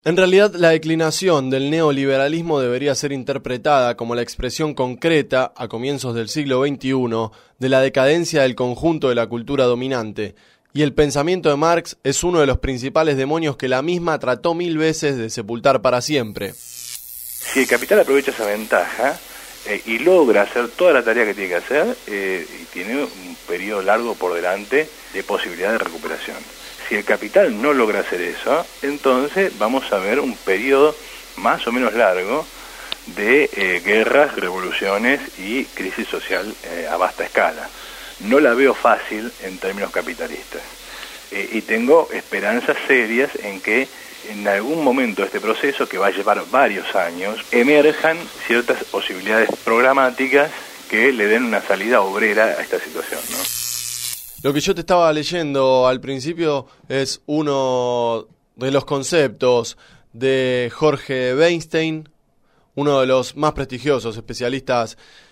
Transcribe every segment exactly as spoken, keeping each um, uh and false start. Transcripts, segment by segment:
En realidad, la declinación del neoliberalismo debería ser interpretada como la expresión concreta, a comienzos del siglo veintiuno, de la decadencia del conjunto de la cultura dominante, y el pensamiento de Marx es uno de los principales demonios que la misma trató mil veces de sepultar para siempre. Si el capital aprovecha esa ventaja eh, y logra hacer toda la tarea que tiene que hacer, eh, y tiene un periodo largo por delante de posibilidad de recuperación. Si el capital no logra hacer eso, entonces vamos a ver un periodo más o menos largo de eh, guerras, revoluciones y crisis social eh, a vasta escala. No la veo fácil en términos capitalistas. Eh, y tengo esperanzas serias en que en algún momento de este proceso, que va a llevar varios años, emerjan ciertas posibilidades programáticas que le den una salida obrera a esta situación, ¿no? Lo que yo te estaba leyendo al principio es uno de los conceptos de Jorge Weinstein, uno de los más prestigiosos especialistas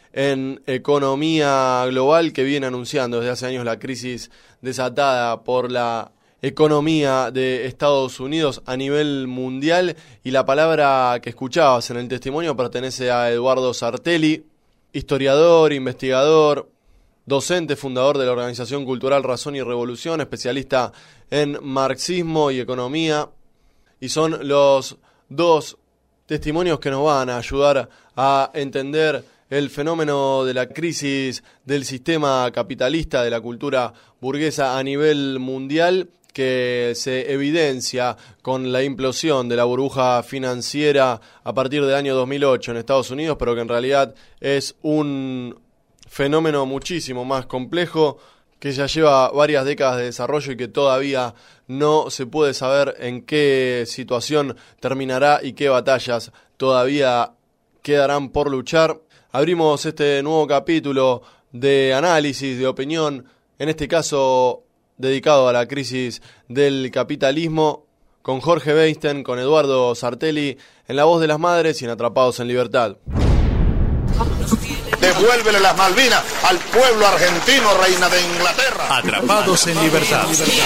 en economía global, que viene anunciando desde hace años la crisis desatada por la economía de Estados Unidos a nivel mundial. Y la palabra que escuchabas en el testimonio pertenece a Eduardo Sartelli, historiador, investigador, docente, fundador de la organización cultural Razón y Revolución, especialista en marxismo y economía, y son los dos testimonios que nos van a ayudar a entender el fenómeno de la crisis del sistema capitalista, de la cultura burguesa a nivel mundial, que se evidencia con la implosión de la burbuja financiera a partir del año dos mil ocho en Estados Unidos, pero que en realidad es un fenómeno muchísimo más complejo, que ya lleva varias décadas de desarrollo y que todavía no se puede saber en qué situación terminará y qué batallas todavía quedarán por luchar. Abrimos este nuevo capítulo de análisis, de opinión, en este caso dedicado a la crisis del capitalismo, con Jorge Weinstein, con Eduardo Sartelli, en La Voz de las Madres y en Atrapados en Libertad. Devuélvele las Malvinas al pueblo argentino, reina de Inglaterra. Atrapados en Libertad.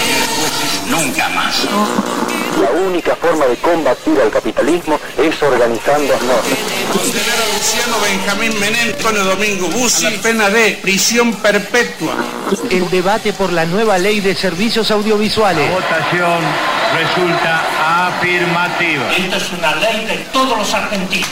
Nunca más. La única forma de combatir al capitalismo es organizándonos. Condenar a Luciano Benjamín Menem, Antonio Domingo Bussi, a la pena de prisión perpetua. El debate por la nueva ley de servicios audiovisuales. La votación resulta afirmativa. Esta es una ley de todos los argentinos.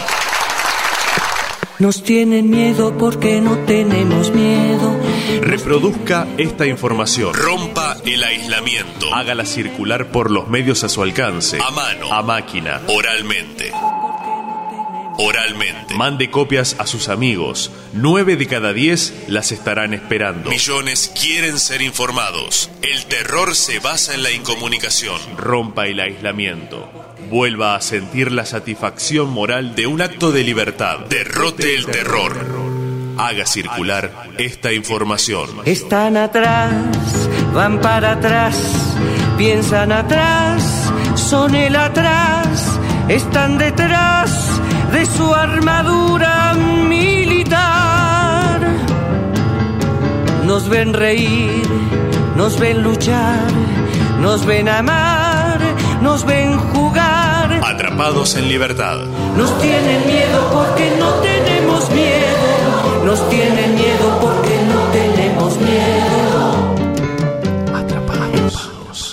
Nos tienen miedo porque no tenemos miedo. Reproduzca esta información. Rompa el aislamiento. Hágala circular por los medios a su alcance. A mano, a máquina, oralmente. Oralmente. Mande copias a sus amigos. Nueve de cada diez las estarán esperando. Millones quieren ser informados. El terror se basa en la incomunicación. Rompa el aislamiento. Vuelva a sentir la satisfacción moral de un acto de libertad. Derrote el terror. Haga circular esta información. Están atrás, van para atrás, piensan atrás, son el atrás, están detrás de su armadura militar. Nos ven reír, nos ven luchar, nos ven amar, nos ven jugar. Atrapados en Libertad. Nos tienen miedo porque no tenemos miedo. Nos tienen miedo porque no tenemos miedo. Atrapados.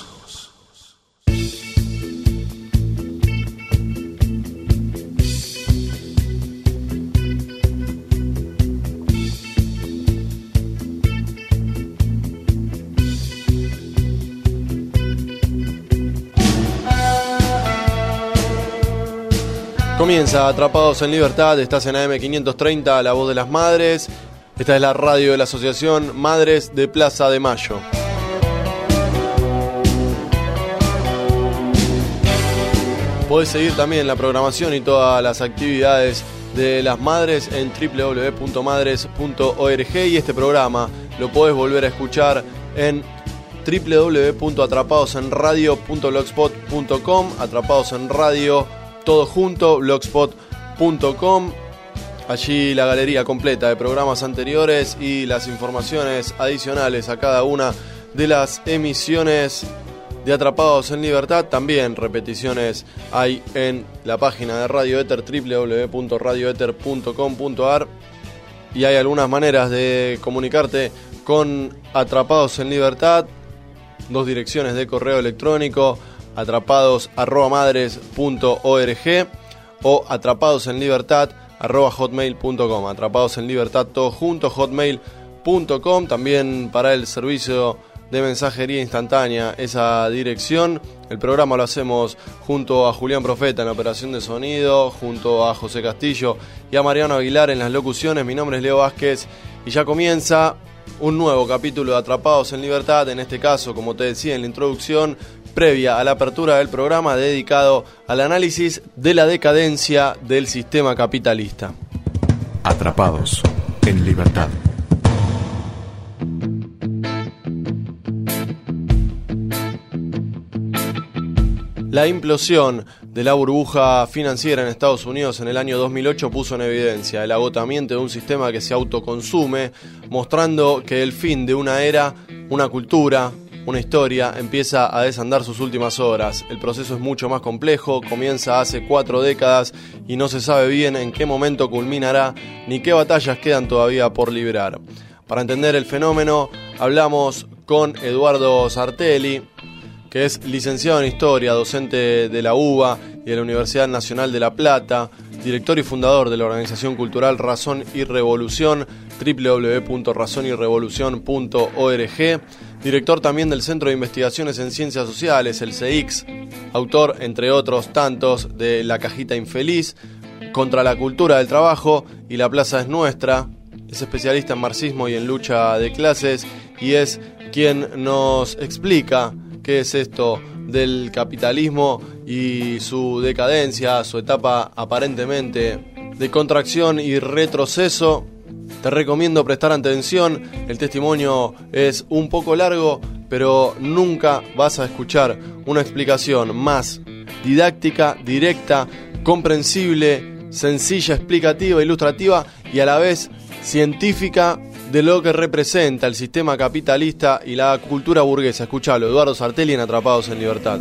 Comienza Atrapados en Libertad, estás en A M quinientos treinta, La Voz de las Madres. Esta es la radio de la Asociación Madres de Plaza de Mayo. Podés seguir también la programación y todas las actividades de las madres en doble u doble u doble u punto madres punto org, y este programa lo podés volver a escuchar en doble u doble u doble u punto atrapados en radio punto blogspot punto com, Atrapados en Radio, todo junto, blogspot punto com. Allí la galería completa de programas anteriores y las informaciones adicionales a cada una de las emisiones de Atrapados en Libertad. También repeticiones hay en la página de Radio Éter, doble u doble u doble u punto radio éter punto com punto a r. Y hay algunas maneras de comunicarte con Atrapados en Libertad. Dos direcciones de correo electrónico: atrapados arroba madres punto org o atrapadosenlibertad arroba hotmail punto com. Atrapados en Libertad todo junto, hotmail punto com. También para el servicio de mensajería instantánea esa dirección. El programa lo hacemos junto a Julián Profeta en la operación de sonido, junto a José Castillo y a Mariano Aguilar en las locuciones. Mi nombre es Leo Vázquez y ya comienza un nuevo capítulo de Atrapados en Libertad, en este caso, como te decía en la introducción, previa a la apertura del programa, dedicado al análisis de la decadencia del sistema capitalista. Atrapados en Libertad. La implosión de la burbuja financiera en Estados Unidos en el año dos mil ocho puso en evidencia el agotamiento de un sistema que se autoconsume, mostrando que el fin de una era, una cultura, una historia empieza a desandar sus últimas horas. El proceso es mucho más complejo, comienza hace cuatro décadas y no se sabe bien en qué momento culminará ni qué batallas quedan todavía por librar. Para entender el fenómeno, hablamos con Eduardo Sartelli, que es licenciado en Historia, docente de la U B A y de la Universidad Nacional de La Plata, director y fundador de la organización cultural Razón y Revolución, doble u doble u doble u punto razón y revolución punto org, director también del Centro de Investigaciones en Ciencias Sociales, el C I X, autor, entre otros tantos, de La Cajita Infeliz, Contra la Cultura del Trabajo y La Plaza es Nuestra. Es especialista en marxismo y en lucha de clases y es quien nos explica qué es esto del capitalismo y su decadencia, su etapa aparentemente de contracción y retroceso. Te recomiendo prestar atención, el testimonio es un poco largo, pero nunca vas a escuchar una explicación más didáctica, directa, comprensible, sencilla, explicativa, ilustrativa y a la vez científica de lo que representa el sistema capitalista y la cultura burguesa. Escuchalo, Eduardo Sartelli en Atrapados en Libertad.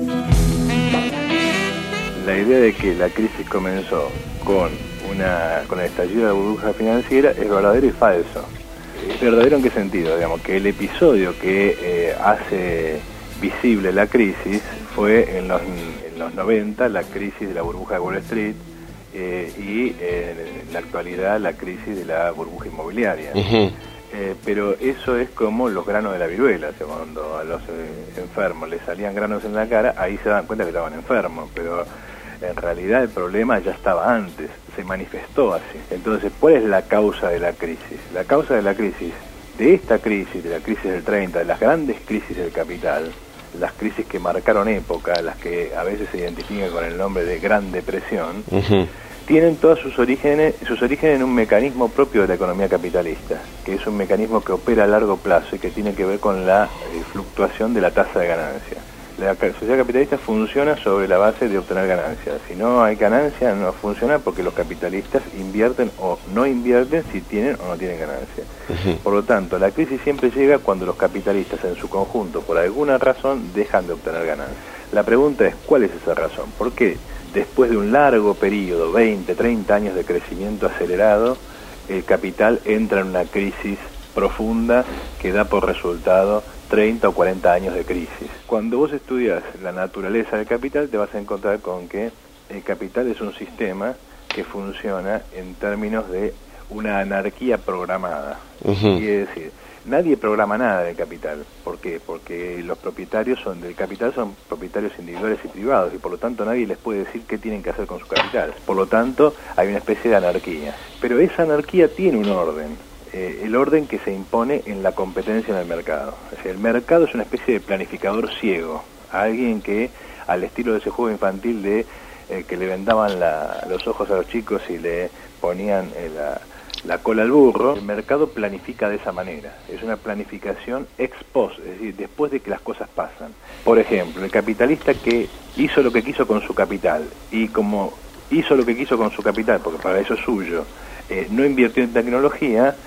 La idea de que la crisis comenzó con una con el estallido de la burbuja financiera es verdadero y falso. ¿Es verdadero en qué sentido? Digamos que el episodio que eh, hace visible la crisis fue en los, en los noventa, la crisis de la burbuja de Wall Street, Eh, y eh, en la actualidad la crisis de la burbuja inmobiliaria. Uh-huh. eh, pero eso es como los granos de la viruela, o sea, cuando a los eh, enfermos les salían granos en la cara, ahí se dan cuenta que estaban enfermos, pero en realidad el problema ya estaba antes, se manifestó así. Entonces, ¿cuál es la causa de la crisis? La causa de la crisis, de esta crisis, de la crisis del treinta, de las grandes crisis del capital, las crisis que marcaron época, las que a veces se identifican con el nombre de Gran Depresión, uh-huh, tienen todos sus orígenes, sus orígenes en un mecanismo propio de la economía capitalista, que es un mecanismo que opera a largo plazo y que tiene que ver con la eh, fluctuación de la tasa de ganancia. La sociedad capitalista funciona sobre la base de obtener ganancias. Si no hay ganancia, no funciona porque los capitalistas invierten o no invierten si tienen o no tienen ganancia. Uh-huh. Por lo tanto, la crisis siempre llega cuando los capitalistas en su conjunto, por alguna razón, dejan de obtener ganancias. La pregunta es, ¿cuál es esa razón? ¿Por qué después de un largo periodo, veinte, treinta años de crecimiento acelerado, el capital entra en una crisis profunda que da por resultado treinta o cuarenta años de crisis? Cuando vos estudias la naturaleza del capital, te vas a encontrar con que el capital es un sistema que funciona en términos de una anarquía programada. Uh-huh. Quiere decir, nadie programa nada del capital. ¿Por qué? Porque los propietarios son del capital son propietarios individuales y privados, y por lo tanto nadie les puede decir qué tienen que hacer con su capital. Por lo tanto, hay una especie de anarquía. Pero esa anarquía tiene un orden. Eh, el orden que se impone en la competencia en el mercado. Es decir, el mercado es una especie de planificador ciego, alguien que, al estilo de ese juego infantil de eh, que le vendaban la, los ojos a los chicos y le ponían eh, la, la cola al burro, el mercado planifica de esa manera. Es una planificación ex post, es decir, después de que las cosas pasan. Por ejemplo, el capitalista que hizo lo que quiso con su capital, y como hizo lo que quiso con su capital, porque para eso es suyo, eh, no invirtió en tecnología.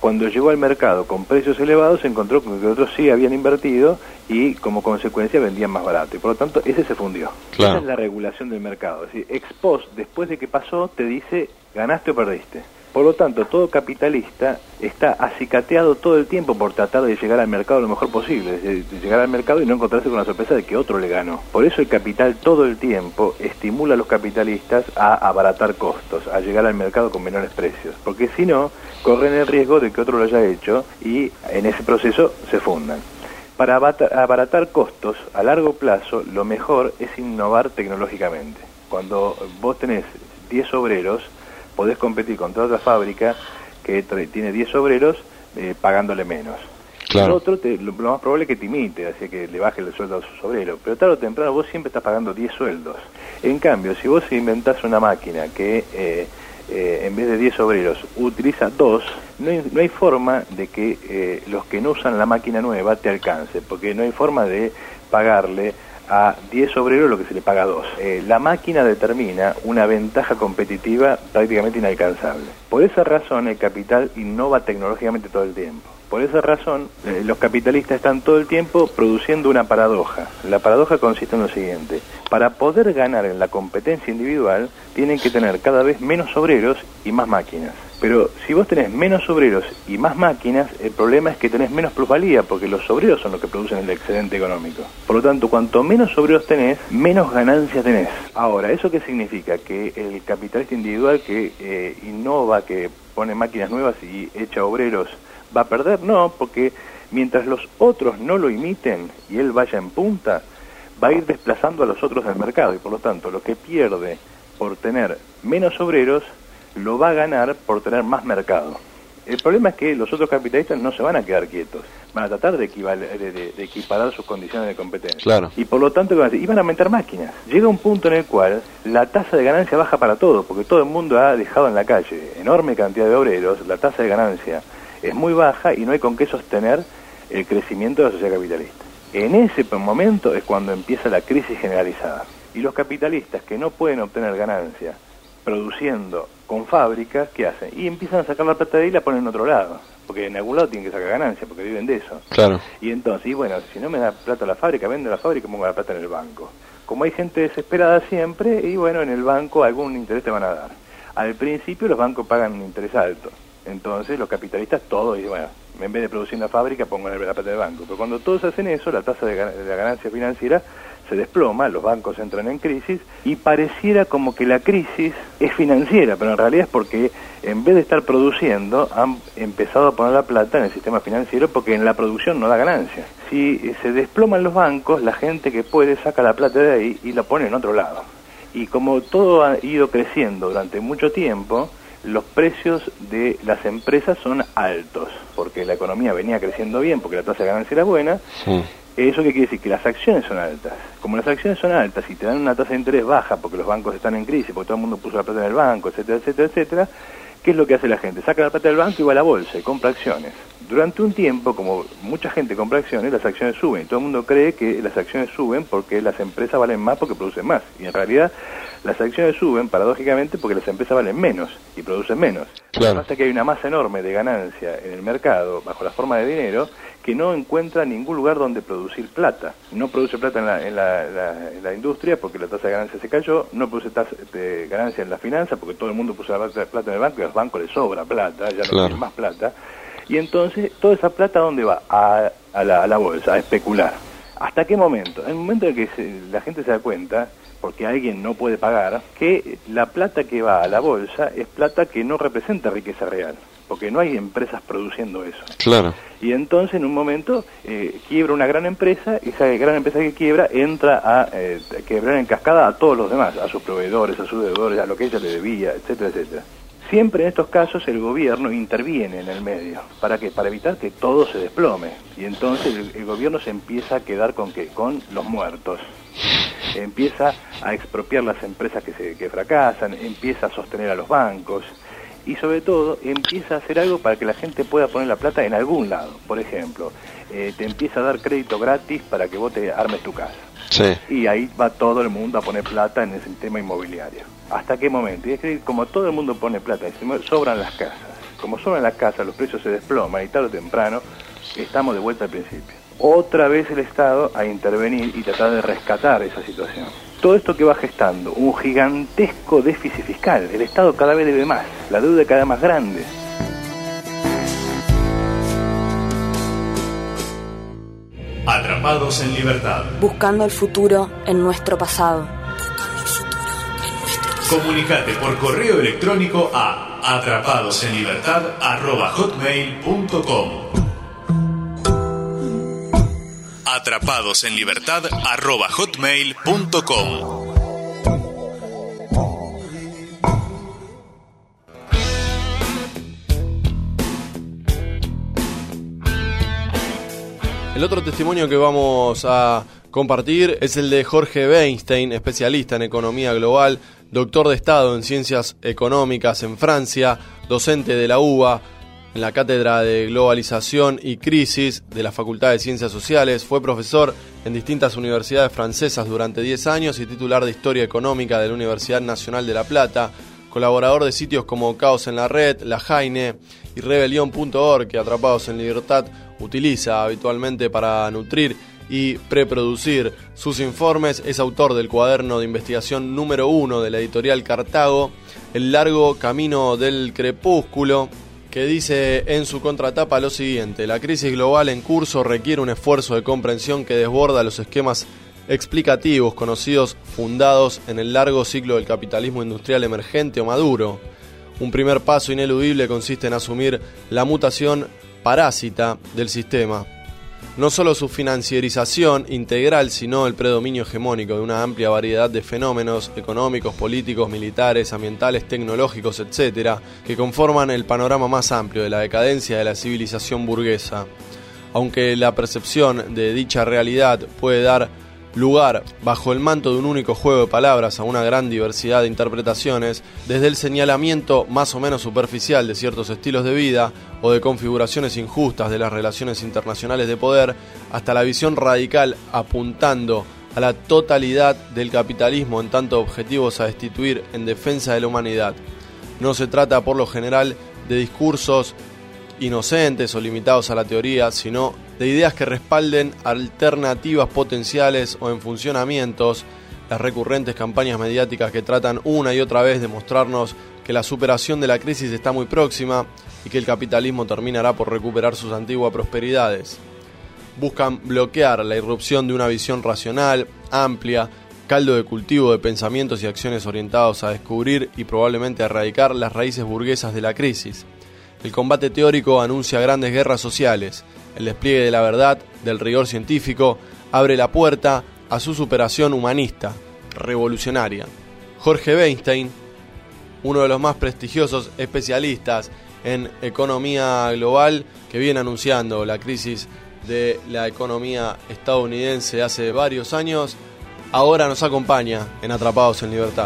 cuando llegó al mercado con precios elevados se encontró con que otros sí habían invertido y como consecuencia vendían más barato y por lo tanto ese se fundió. Claro. Esa es la regulación del mercado. Es decir, ex post, después de que pasó, te dice ganaste o perdiste. Por lo tanto, todo capitalista está acicateado todo el tiempo por tratar de llegar al mercado lo mejor posible, de llegar al mercado y no encontrarse con la sorpresa de que otro le ganó. Por eso el capital todo el tiempo estimula a los capitalistas a abaratar costos, a llegar al mercado con menores precios, porque si no, corren el riesgo de que otro lo haya hecho y en ese proceso se fundan. Para abaratar costos a largo plazo, lo mejor es innovar tecnológicamente. Cuando vos tenés diez obreros, podés competir contra otra fábrica que tiene diez obreros eh, pagándole menos. Claro. El otro, te, lo, lo más probable es que te imite, así que le baje el sueldo a sus obreros. Pero tarde o temprano vos siempre estás pagando diez sueldos. En cambio, si vos inventás una máquina que eh, eh, en vez de diez obreros utiliza dos, no hay, no hay forma de que eh, los que no usan la máquina nueva te alcance, porque no hay forma de pagarle a diez obreros lo que se le paga a dos. Eh, la máquina determina una ventaja competitiva prácticamente inalcanzable. Por esa razón el capital innova tecnológicamente todo el tiempo. Por esa razón eh, los capitalistas están todo el tiempo produciendo una paradoja. La paradoja consiste en lo siguiente: para poder ganar en la competencia individual tienen que tener cada vez menos obreros y más máquinas. Pero si vos tenés menos obreros y más máquinas, el problema es que tenés menos plusvalía, porque los obreros son los que producen el excedente económico. Por lo tanto, cuanto menos obreros tenés, menos ganancias tenés. Ahora, ¿eso qué significa? Que el capitalista individual que eh, innova, que pone máquinas nuevas y echa obreros, ¿va a perder? No, porque mientras los otros no lo imiten y él vaya en punta, va a ir desplazando a los otros del mercado, y por lo tanto, lo que pierde por tener menos obreros, lo va a ganar por tener más mercado. El problema es que los otros capitalistas no se van a quedar quietos, van a tratar de, equivaler, de, de, de equiparar sus condiciones de competencia. Claro. Y por lo tanto, y van a aumentar máquinas. Llega un punto en el cual la tasa de ganancia baja para todos, porque todo el mundo ha dejado en la calle enorme cantidad de obreros, la tasa de ganancia es muy baja y no hay con qué sostener el crecimiento de la sociedad capitalista. En ese momento es cuando empieza la crisis generalizada. Y los capitalistas que no pueden obtener ganancia produciendo con fábricas, ¿qué hacen? Y empiezan a sacar la plata de ahí y la ponen en otro lado, porque en algún lado tienen que sacar ganancia, porque viven de eso. Claro. Y entonces, y bueno, si no me da plata la fábrica, vendo la fábrica y pongo la plata en el banco. Como hay gente desesperada siempre, y bueno, en el banco algún interés te van a dar. Al principio los bancos pagan un interés alto, entonces los capitalistas todos dicen, bueno, en vez de producir una fábrica pongo la plata del banco. Pero cuando todos hacen eso, la tasa de, gan- de la ganancia financiera se desploma, los bancos entran en crisis y pareciera como que la crisis es financiera, pero en realidad es porque en vez de estar produciendo han empezado a poner la plata en el sistema financiero porque en la producción no da ganancia. Si se desploman los bancos, la gente que puede saca la plata de ahí y la pone en otro lado. Y como todo ha ido creciendo durante mucho tiempo, los precios de las empresas son altos, porque la economía venía creciendo bien, porque la tasa de ganancia era buena. Sí. ¿Eso qué quiere decir? Que las acciones son altas. Como las acciones son altas y te dan una tasa de interés baja porque los bancos están en crisis, porque todo el mundo puso la plata en el banco, etcétera, etcétera, etcétera, ¿qué es lo que hace la gente? Saca la plata del banco y va a la bolsa y compra acciones. Durante un tiempo, como mucha gente compra acciones, las acciones suben. Y todo el mundo cree que las acciones suben porque las empresas valen más porque producen más. Y en realidad las acciones suben, paradójicamente, porque las empresas valen menos y producen menos. Claro. Lo que pasa es que hay una masa enorme de ganancia en el mercado, bajo la forma de dinero, que no encuentra ningún lugar donde producir plata. No produce plata en la, en la, la, en la industria porque la tasa de ganancia se cayó, no produce tasa de ganancia en la finanza porque todo el mundo puso la plata en el banco y a los bancos les sobra plata, ya no claro. tienen más plata. Y entonces, toda esa plata, ¿a dónde va? A, a, la, a la bolsa, a especular. ¿Hasta qué momento? En el momento en que se, la gente se da cuenta, porque alguien no puede pagar, que la plata que va a la bolsa es plata que no representa riqueza real, porque no hay empresas produciendo eso. Claro. Y entonces, en un momento, eh, quiebra una gran empresa, y esa gran empresa que quiebra entra a eh, quebrar en cascada a todos los demás, a sus proveedores, a sus deudores, a lo que ella le debía, etcétera, etcétera. Siempre en estos casos el gobierno interviene en el medio. ¿Para qué? Para evitar que todo se desplome. Y entonces el, el gobierno se empieza a quedar con ¿qué? Con los muertos. Empieza a expropiar las empresas que, se, que fracasan, empieza a sostener a los bancos y sobre todo empieza a hacer algo para que la gente pueda poner la plata en algún lado. Por ejemplo, eh, te empieza a dar crédito gratis para que vos te armes tu casa. Sí. Y ahí va todo el mundo a poner plata en el sistema inmobiliario. ¿Hasta qué momento? Y es que como todo el mundo pone plata, sobran las casas. como solo en la casa los precios se desploman y tarde o temprano estamos de vuelta al principio. Otra vez el Estado a intervenir y tratar de rescatar esa situación. Todo esto que va gestando un gigantesco déficit fiscal. El Estado cada vez debe más, la deuda cada vez más grande. Atrapados en libertad. Buscando el futuro en nuestro pasado. Comunicate por correo electrónico a atrapadosenlibertad arroba hotmail punto com. atrapadosenlibertad arroba hotmail punto com. El otro testimonio que vamos a compartir es el de Jorge Weinstein, especialista en economía global, doctor de Estado en Ciencias Económicas en Francia, docente de la U B A en la Cátedra de Globalización y Crisis de la Facultad de Ciencias Sociales, fue profesor en distintas universidades francesas durante diez años y titular de Historia Económica de la Universidad Nacional de La Plata, colaborador de sitios como Caos en la Red, La Jaine y Rebelión punto org, que Atrapados en Libertad utiliza habitualmente para nutrir y preproducir sus informes. Es autor del cuaderno de investigación número uno de la editorial Cartago, El largo camino del crepúsculo, que dice en su contratapa lo siguiente: la crisis global en curso requiere un esfuerzo de comprensión que desborda los esquemas explicativos conocidos fundados en el largo ciclo del capitalismo industrial emergente o maduro. Un primer paso ineludible consiste en asumir la mutación parásita del sistema. No solo su financiarización integral, sino el predominio hegemónico de una amplia variedad de fenómenos económicos, políticos, militares, ambientales, tecnológicos, etcétera, que conforman el panorama más amplio de la decadencia de la civilización burguesa. Aunque la percepción de dicha realidad puede dar lugar, bajo el manto de un único juego de palabras, a una gran diversidad de interpretaciones, desde el señalamiento más o menos superficial de ciertos estilos de vida o de configuraciones injustas de las relaciones internacionales de poder, hasta la visión radical apuntando a la totalidad del capitalismo en tanto objetivos a destituir en defensa de la humanidad. No se trata por lo general de discursos inocentes o limitados a la teoría, sino de ideas que respalden alternativas potenciales o en funcionamientos. Las recurrentes campañas mediáticas que tratan una y otra vez de mostrarnos que la superación de la crisis está muy próxima y que el capitalismo terminará por recuperar sus antiguas prosperidades. Buscan bloquear la irrupción de una visión racional, amplia, caldo de cultivo de pensamientos y acciones orientados a descubrir y probablemente a erradicar las raíces burguesas de la crisis. El combate teórico anuncia grandes guerras sociales. El despliegue de la verdad, del rigor científico, abre la puerta a su superación humanista, revolucionaria. Jorge Weinstein, uno de los más prestigiosos especialistas en economía global, que viene anunciando la crisis de la economía estadounidense hace varios años, ahora nos acompaña en Atrapados en Libertad.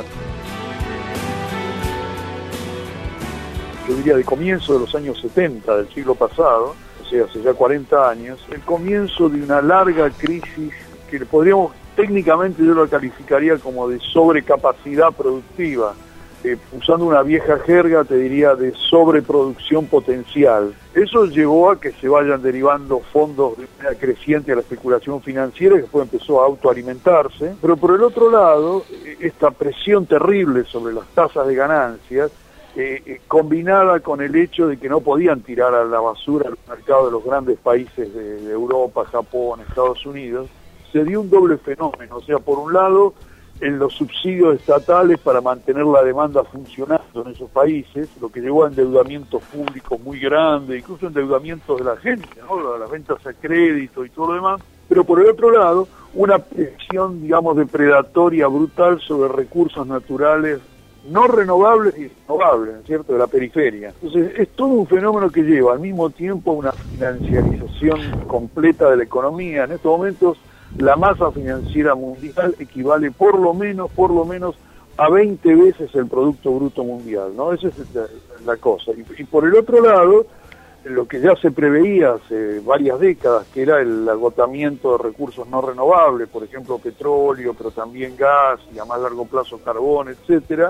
Yo diría de comienzo de los años setenta del siglo pasado, o sea, hace ya cuarenta años, el comienzo de una larga crisis que podríamos, técnicamente yo lo calificaría como de sobrecapacidad productiva, eh, usando una vieja jerga te diría de sobreproducción potencial. Eso llevó a que se vayan derivando fondos de manera creciente a la especulación financiera, que después empezó a autoalimentarse, pero por el otro lado, esta presión terrible sobre las tasas de ganancias, Eh, eh, combinada con el hecho de que no podían tirar a la basura el mercado de los grandes países de, de Europa, Japón, Estados Unidos, se dio un doble fenómeno. O sea, por un lado, en los subsidios estatales para mantener la demanda funcionando en esos países, lo que llevó a endeudamientos públicos muy grandes, incluso endeudamientos de la gente, ¿no? Las ventas a crédito y todo lo demás. Pero por el otro lado, una presión, digamos, depredatoria brutal sobre recursos naturales no renovables y renovables, ¿cierto?, de la periferia. Entonces, es todo un fenómeno que lleva al mismo tiempo una financiarización completa de la economía. En estos momentos, la masa financiera mundial equivale por lo menos, por lo menos, a veinte veces el Producto Bruto Mundial, ¿no? Esa es la, la cosa. Y, y por el otro lado, lo que ya se preveía hace varias décadas, que era el agotamiento de recursos no renovables, por ejemplo, petróleo, pero también gas y a más largo plazo carbón, etcétera,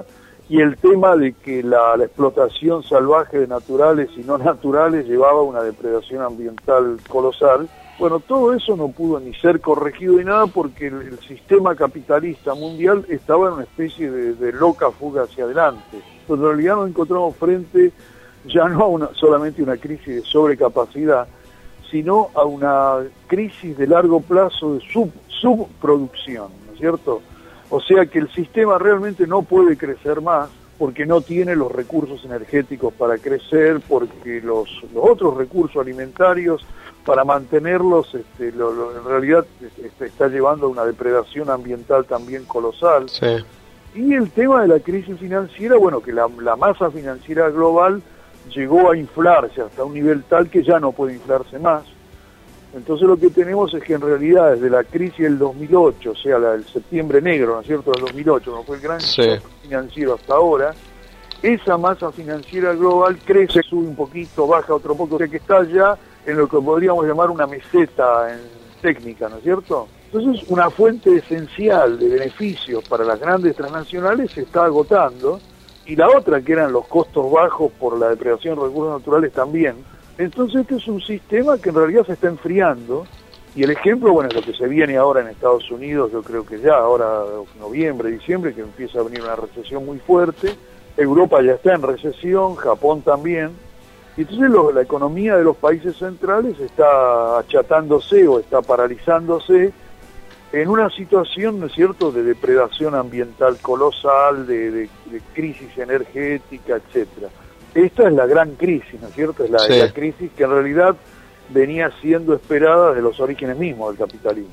y el tema de que la, la explotación salvaje de naturales y no naturales llevaba a una depredación ambiental colosal. Bueno, todo eso no pudo ni ser corregido ni nada porque el, el sistema capitalista mundial estaba en una especie de, de loca fuga hacia adelante. Pero en realidad nos encontramos frente ya no a una, solamente una crisis de sobrecapacidad, sino a una crisis de largo plazo de sub, subproducción, ¿no es cierto? O sea que el sistema realmente no puede crecer más porque no tiene los recursos energéticos para crecer, porque los, los otros recursos alimentarios para mantenerlos este, lo, lo, en realidad este, está llevando a una depredación ambiental también colosal. Sí. Y el tema de la crisis financiera, bueno, que la, la masa financiera global llegó a inflarse hasta un nivel tal que ya no puede inflarse más. Entonces lo que tenemos es que en realidad desde la crisis del dos mil ocho, o sea, la del septiembre negro, ¿no es cierto?, del dos mil ocho, no fue el gran sí. financiero hasta ahora, esa masa financiera global crece, sube un poquito, baja otro poco, o sea que está ya en lo que podríamos llamar una meseta en técnica, ¿no es cierto? Entonces una fuente esencial de beneficios para las grandes transnacionales se está agotando, y la otra, que eran los costos bajos por la depredación de recursos naturales, también. Entonces este es un sistema que en realidad se está enfriando, y el ejemplo, bueno, es lo que se viene ahora en Estados Unidos, yo creo que ya, ahora noviembre, diciembre, que empieza a venir una recesión muy fuerte. Europa ya está en recesión, Japón también, y entonces lo, la economía de los países centrales está achatándose o está paralizándose en una situación, ¿no es cierto?, de depredación ambiental colosal, de, de, de crisis energética, etcétera. Esta es la gran crisis, ¿no es cierto? Es la, sí. la crisis que en realidad venía siendo esperada de los orígenes mismos del capitalismo.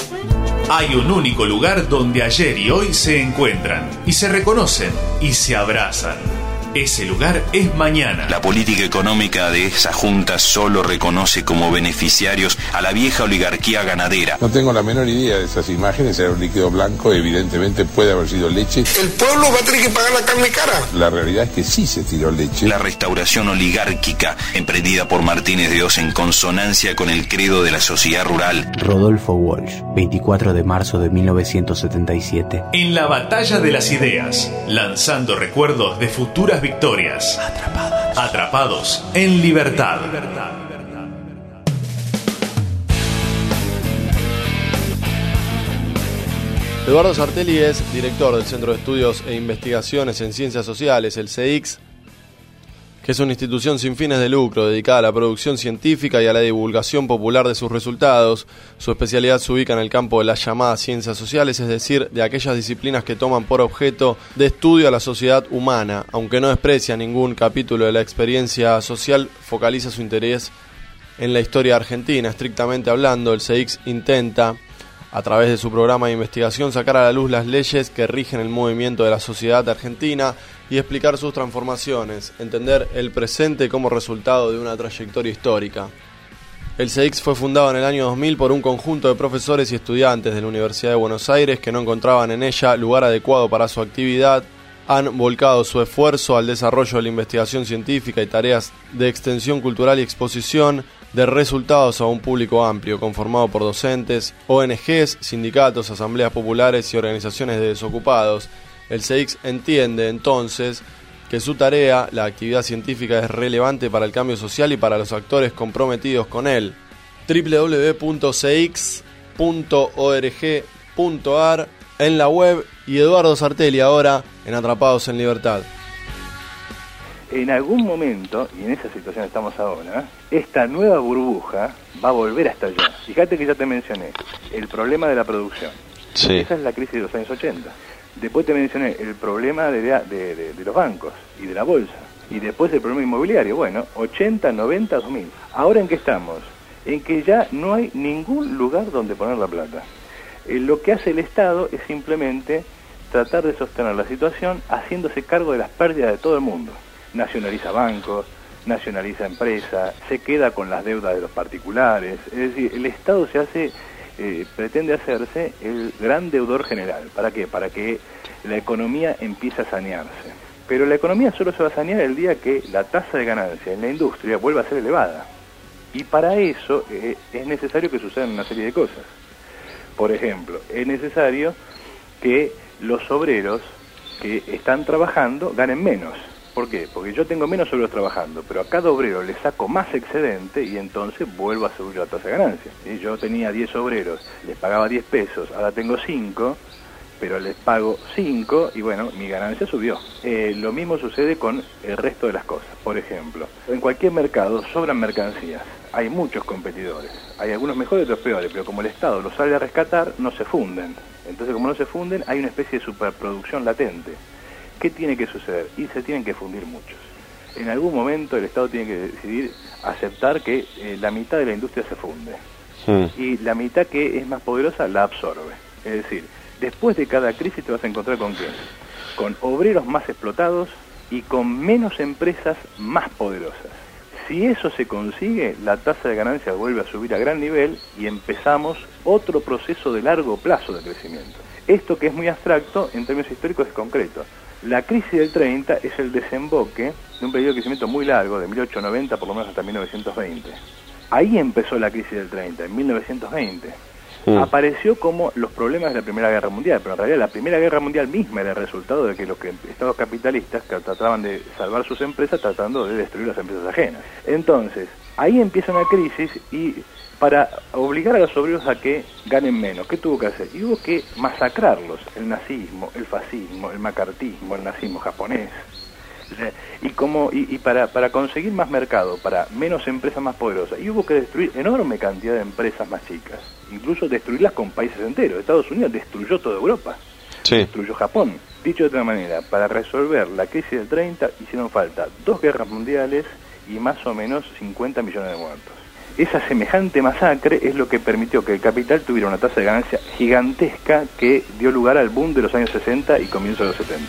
Hay un único lugar donde ayer y hoy se encuentran, y se reconocen, y se abrazan. Ese lugar es mañana. La política económica de esa junta solo reconoce como beneficiarios a la vieja oligarquía ganadera. No tengo la menor idea de esas imágenes, era un líquido blanco, evidentemente puede haber sido leche. El pueblo va a tener que pagar la carne cara. La realidad es que sí se tiró leche. La restauración oligárquica, emprendida por Martínez de Oz en consonancia con el credo de la sociedad rural. Rodolfo Walsh, veinticuatro de marzo de mil novecientos setenta y siete. En la batalla de las ideas, lanzando recuerdos de futuras victorias. Atrapados. Atrapados en libertad. Eduardo Sartelli es director del Centro de Estudios e Investigaciones en Ciencias Sociales, el C E I C S, que es una institución sin fines de lucro dedicada a la producción científica y a la divulgación popular de sus resultados. Su especialidad se ubica en el campo de las llamadas ciencias sociales, es decir, de aquellas disciplinas que toman por objeto de estudio a la sociedad humana. Aunque no desprecia ningún capítulo de la experiencia social, focaliza su interés en la historia argentina. Estrictamente hablando, el C E I C S intenta, a través de su programa de investigación, sacar a la luz las leyes que rigen el movimiento de la sociedad argentina y explicar sus transformaciones, entender el presente como resultado de una trayectoria histórica. El C E I C S fue fundado en el año dos mil por un conjunto de profesores y estudiantes de la Universidad de Buenos Aires que no encontraban en ella lugar adecuado para su actividad. Han volcado su esfuerzo al desarrollo de la investigación científica y tareas de extensión cultural y exposición de resultados a un público amplio, conformado por docentes, O N Ges, sindicatos, asambleas populares y organizaciones de desocupados. El C E I C S entiende, entonces, que su tarea, la actividad científica, es relevante para el cambio social y para los actores comprometidos con él. doble u doble u doble u punto c e i c s punto org punto a r en la web, y Eduardo Sartelli ahora en Atrapados en Libertad. En algún momento, y en esa situación estamos ahora, esta nueva burbuja va a volver a estallar. Fíjate que ya te mencioné el problema de la producción. Sí. Esa es la crisis de los años ochenta. Después te mencioné el problema de, de, de, de los bancos y de la bolsa. Y después el problema inmobiliario. Bueno, ochenta, noventa, dos mil. ¿Ahora en qué estamos? En que ya no hay ningún lugar donde poner la plata. Eh, lo que hace el Estado es simplemente tratar de sostener la situación haciéndose cargo de las pérdidas de todo el mundo. Nacionaliza bancos, nacionaliza empresas, se queda con las deudas de los particulares. Es decir, el Estado se hace, eh, pretende hacerse el gran deudor general. ¿Para qué? Para que la economía empiece a sanearse. Pero la economía solo se va a sanear el día que la tasa de ganancia en la industria vuelva a ser elevada. Y para eso eh, es necesario que sucedan una serie de cosas. Por ejemplo, es necesario que los obreros que están trabajando ganen menos. ¿Por qué? Porque yo tengo menos obreros trabajando, pero a cada obrero le saco más excedente y entonces vuelvo a subir la tasa de ganancia. ¿Sí? Yo tenía diez obreros, les pagaba diez pesos, ahora tengo cinco, pero les pago cinco y bueno, mi ganancia subió. Eh, lo mismo sucede con el resto de las cosas. Por ejemplo, en cualquier mercado sobran mercancías, hay muchos competidores, hay algunos mejores y otros peores, pero como el Estado los sale a rescatar, no se funden. Entonces, como no se funden, hay una especie de superproducción latente. ¿Qué tiene que suceder? Y se tienen que fundir muchos. En algún momento el Estado tiene que decidir aceptar que eh, la mitad de la industria se funde. Mm. Y la mitad que es más poderosa la absorbe. Es decir, después de cada crisis te vas a encontrar con ¿qué? Con obreros más explotados y con menos empresas más poderosas. Si eso se consigue, la tasa de ganancia vuelve a subir a gran nivel y empezamos otro proceso de largo plazo de crecimiento. Esto que es muy abstracto, en términos históricos es concreto. La crisis del treinta es el desemboque de un periodo de crecimiento muy largo, de mil ochocientos noventa por lo menos hasta mil novecientos veinte. Ahí empezó la crisis del treinta, en mil novecientos veinte. Mm. Apareció como los problemas de la Primera Guerra Mundial, pero en realidad la Primera Guerra Mundial misma era el resultado de que los que, estados capitalistas que trataban de salvar sus empresas tratando de destruir las empresas ajenas. Entonces, ahí empieza una crisis y para obligar a los obreros a que ganen menos, ¿qué tuvo que hacer? Y hubo que masacrarlos, el nazismo, el fascismo, el macartismo, el nazismo japonés. Y como y, y para, para conseguir más mercado, para menos empresas más poderosas, y hubo que destruir enorme cantidad de empresas más chicas, incluso destruirlas con países enteros. Estados Unidos destruyó toda Europa, sí. Destruyó Japón. Dicho de otra manera, para resolver la crisis del treinta hicieron falta dos guerras mundiales y más o menos cincuenta millones de muertos. Esa semejante masacre es lo que permitió que el capital tuviera una tasa de ganancia gigantesca que dio lugar al boom de los años sesenta y comienzo de los setenta.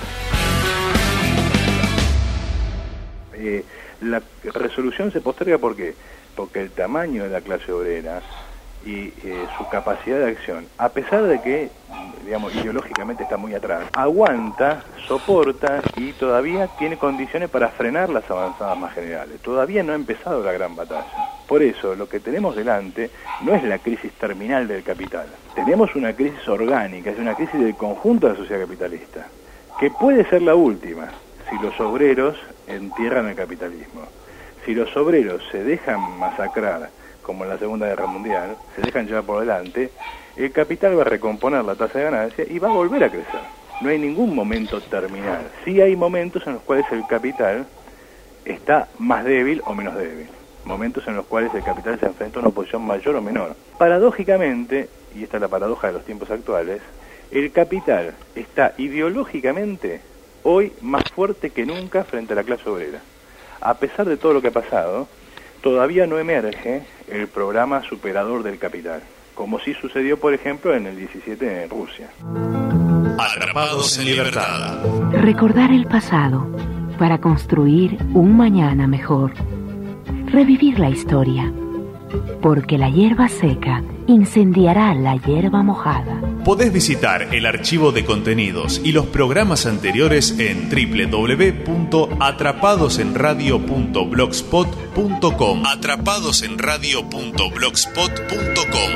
Eh, la resolución se posterga ¿por qué? Porque el tamaño de la clase obrera y eh, su capacidad de acción, a pesar de que, digamos, ideológicamente está muy atrás, aguanta, soporta y todavía tiene condiciones para frenar las avanzadas más generales. Todavía no ha empezado la gran batalla. Por eso, lo que tenemos delante no es la crisis terminal del capital. Tenemos una crisis orgánica, es una crisis del conjunto de la sociedad capitalista, que puede ser la última si los obreros entierran el capitalismo. Si los obreros se dejan masacrar, como en la Segunda Guerra Mundial, se dejan llevar por delante, el capital va a recomponer la tasa de ganancia y va a volver a crecer. No hay ningún momento terminal. Sí hay momentos en los cuales el capital está más débil o menos débil. Momentos en los cuales el capital se enfrenta a una oposición mayor o menor. Paradójicamente, y esta es la paradoja de los tiempos actuales, el capital está ideológicamente hoy más fuerte que nunca frente a la clase obrera. A pesar de todo lo que ha pasado, todavía no emerge el programa superador del capital, como sí sucedió, por ejemplo, en el diecisiete en Rusia. Atrapados en libertad. Recordar el pasado para construir un mañana mejor. Revivir la historia, porque la hierba seca incendiará la hierba mojada. Podés visitar el archivo de contenidos y los programas anteriores en doble u doble u doble u punto atrapadosenradio punto blogspot punto com. atrapadosenradio punto blogspot punto com.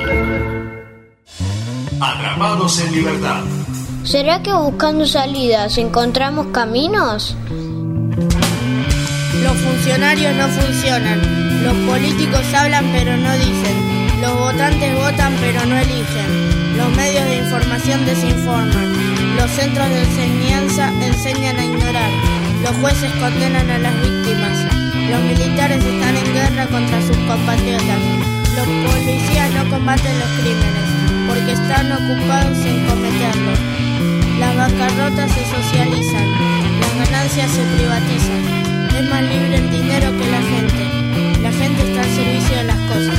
Atrapados en libertad. ¿Será que buscando salidas encontramos caminos? Los funcionarios no funcionan, los políticos hablan pero no dicen, los votantes votan pero no eligen, los medios de información desinforman, los centros de enseñanza enseñan a ignorar, los jueces condenan a las víctimas, los militares están en guerra contra sus compatriotas, los policías no combaten los crímenes porque están ocupados en cometerlos, las bancarrotas se socializan, las ganancias se privatizan. Es más libre el dinero que la gente. La gente está al servicio de las cosas.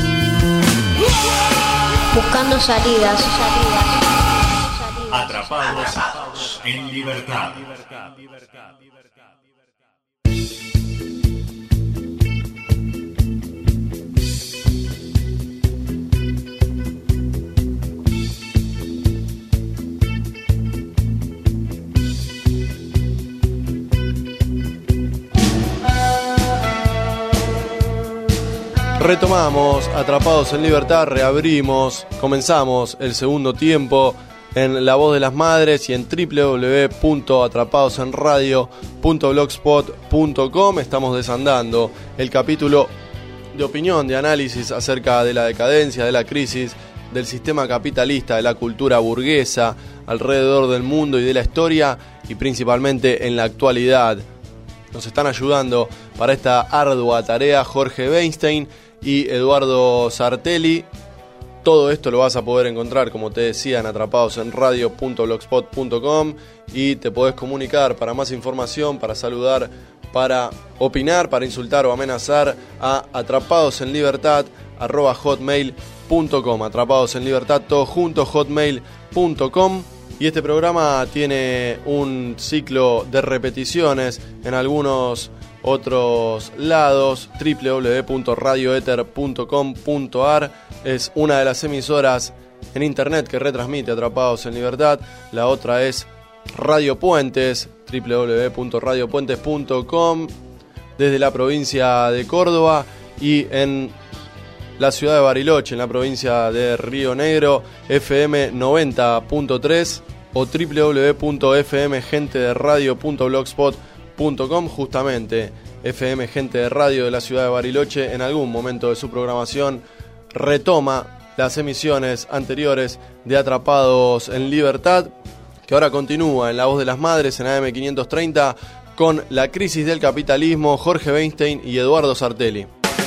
Buscando salidas. salidas. Atrapados en libertad. Retomamos Atrapados en Libertad, reabrimos, comenzamos el segundo tiempo en La Voz de las Madres y en doble u doble u doble u punto atrapados en radio punto blogspot punto com. Estamos desandando el capítulo de opinión, de análisis acerca de la decadencia, de la crisis, del sistema capitalista, de la cultura burguesa alrededor del mundo y de la historia, y principalmente en la actualidad. Nos están ayudando para esta ardua tarea Jorge Weinstein y Eduardo Sartelli. Todo esto lo vas a poder encontrar, como te decía, en atrapados en radio punto blogspot punto com, y te podés comunicar para más información, para saludar, para opinar, para insultar o amenazar a atrapadosenlibertad arroba hotmail punto com. Atrapados en Libertad, todo junto, hotmail punto com. Y este programa tiene un ciclo de repeticiones en algunos otros lados. doble u doble u doble u punto radioether punto com punto a r es una de las emisoras en internet que retransmite Atrapados en Libertad. La otra es Radio Puentes, doble u doble u doble u punto radio puentes punto com, desde la provincia de Córdoba, y en la ciudad de Bariloche, en la provincia de Río Negro, F M noventa punto tres, o doble u doble u doble u punto f m gente de radio punto blogspot punto com. Justamente F M Gente de Radio de la ciudad de Bariloche en algún momento de su programación retoma las emisiones anteriores de Atrapados en Libertad, que ahora continúa en La Voz de las Madres en A M quinientos treinta con La Crisis del Capitalismo, Jorge Weinstein y Eduardo Sartelli.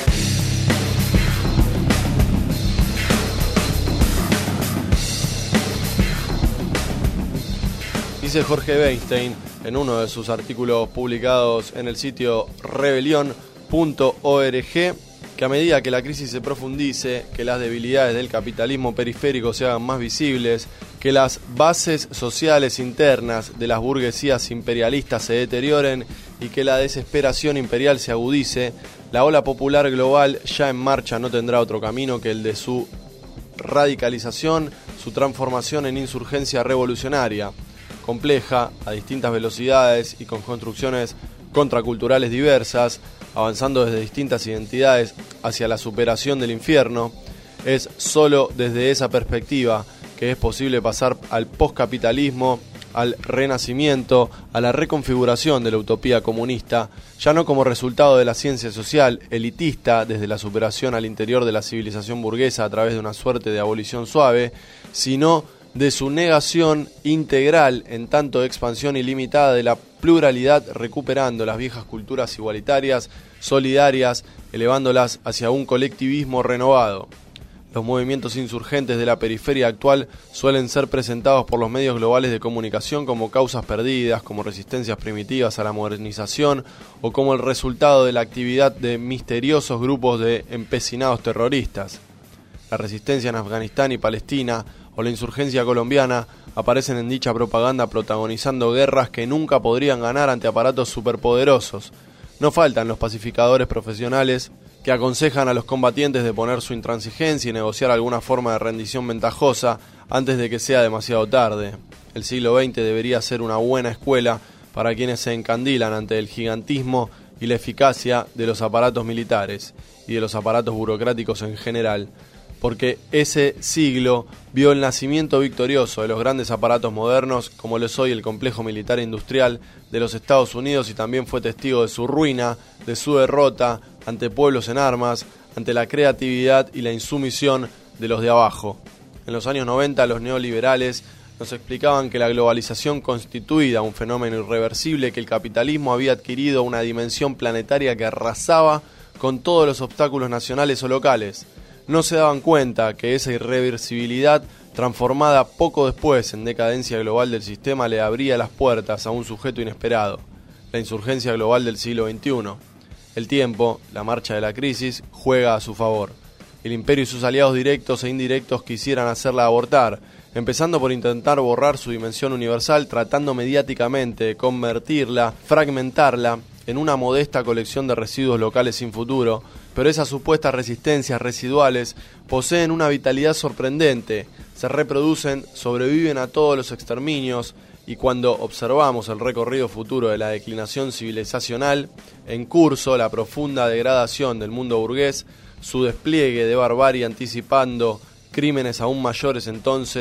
Dice Jorge Weinstein en uno de sus artículos publicados en el sitio rebelión punto org que a medida que la crisis se profundice, que las debilidades del capitalismo periférico se hagan más visibles, que las bases sociales internas de las burguesías imperialistas se deterioren y que la desesperación imperial se agudice, la ola popular global ya en marcha no tendrá otro camino que el de su radicalización, su transformación en insurgencia revolucionaria, compleja, a distintas velocidades y con construcciones contraculturales diversas, avanzando desde distintas identidades hacia la superación del infierno. Es solo desde esa perspectiva que es posible pasar al poscapitalismo, al renacimiento, a la reconfiguración de la utopía comunista, ya no como resultado de la ciencia social elitista desde la superación al interior de la civilización burguesa a través de una suerte de abolición suave, sino de su negación integral en tanto expansión ilimitada de la pluralidad, recuperando las viejas culturas igualitarias, solidarias, elevándolas hacia un colectivismo renovado. Los movimientos insurgentes de la periferia actual suelen ser presentados por los medios globales de comunicación como causas perdidas, como resistencias primitivas a la modernización o como el resultado de la actividad de misteriosos grupos de empecinados terroristas. La resistencia en Afganistán y Palestina o la insurgencia colombiana aparecen en dicha propaganda protagonizando guerras que nunca podrían ganar ante aparatos superpoderosos. No faltan los pacificadores profesionales que aconsejan a los combatientes de poner su intransigencia y negociar alguna forma de rendición ventajosa antes de que sea demasiado tarde. El siglo veinte debería ser una buena escuela para quienes se encandilan ante el gigantismo y la eficacia de los aparatos militares y de los aparatos burocráticos en general, porque ese siglo vio el nacimiento victorioso de los grandes aparatos modernos, como lo es hoy el complejo militar industrial de los Estados Unidos, y también fue testigo de su ruina, de su derrota ante pueblos en armas, ante la creatividad y la insumisión de los de abajo. En los años noventa, los neoliberales nos explicaban que la globalización constituía un fenómeno irreversible, que el capitalismo había adquirido una dimensión planetaria que arrasaba con todos los obstáculos nacionales o locales. No se daban cuenta que esa irreversibilidad, transformada poco después en decadencia global del sistema, le abría las puertas a un sujeto inesperado, la insurgencia global del siglo veintiuno. El tiempo, la marcha de la crisis, juega a su favor. El imperio y sus aliados directos e indirectos quisieran hacerla abortar, empezando por intentar borrar su dimensión universal, tratando mediáticamente de convertirla, fragmentarla, en una modesta colección de residuos locales sin futuro, pero esas supuestas resistencias residuales poseen una vitalidad sorprendente, se reproducen, sobreviven a todos los exterminios, y cuando observamos el recorrido futuro de la declinación civilizacional en curso, la profunda degradación del mundo burgués, su despliegue de barbarie anticipando crímenes aún mayores entonces,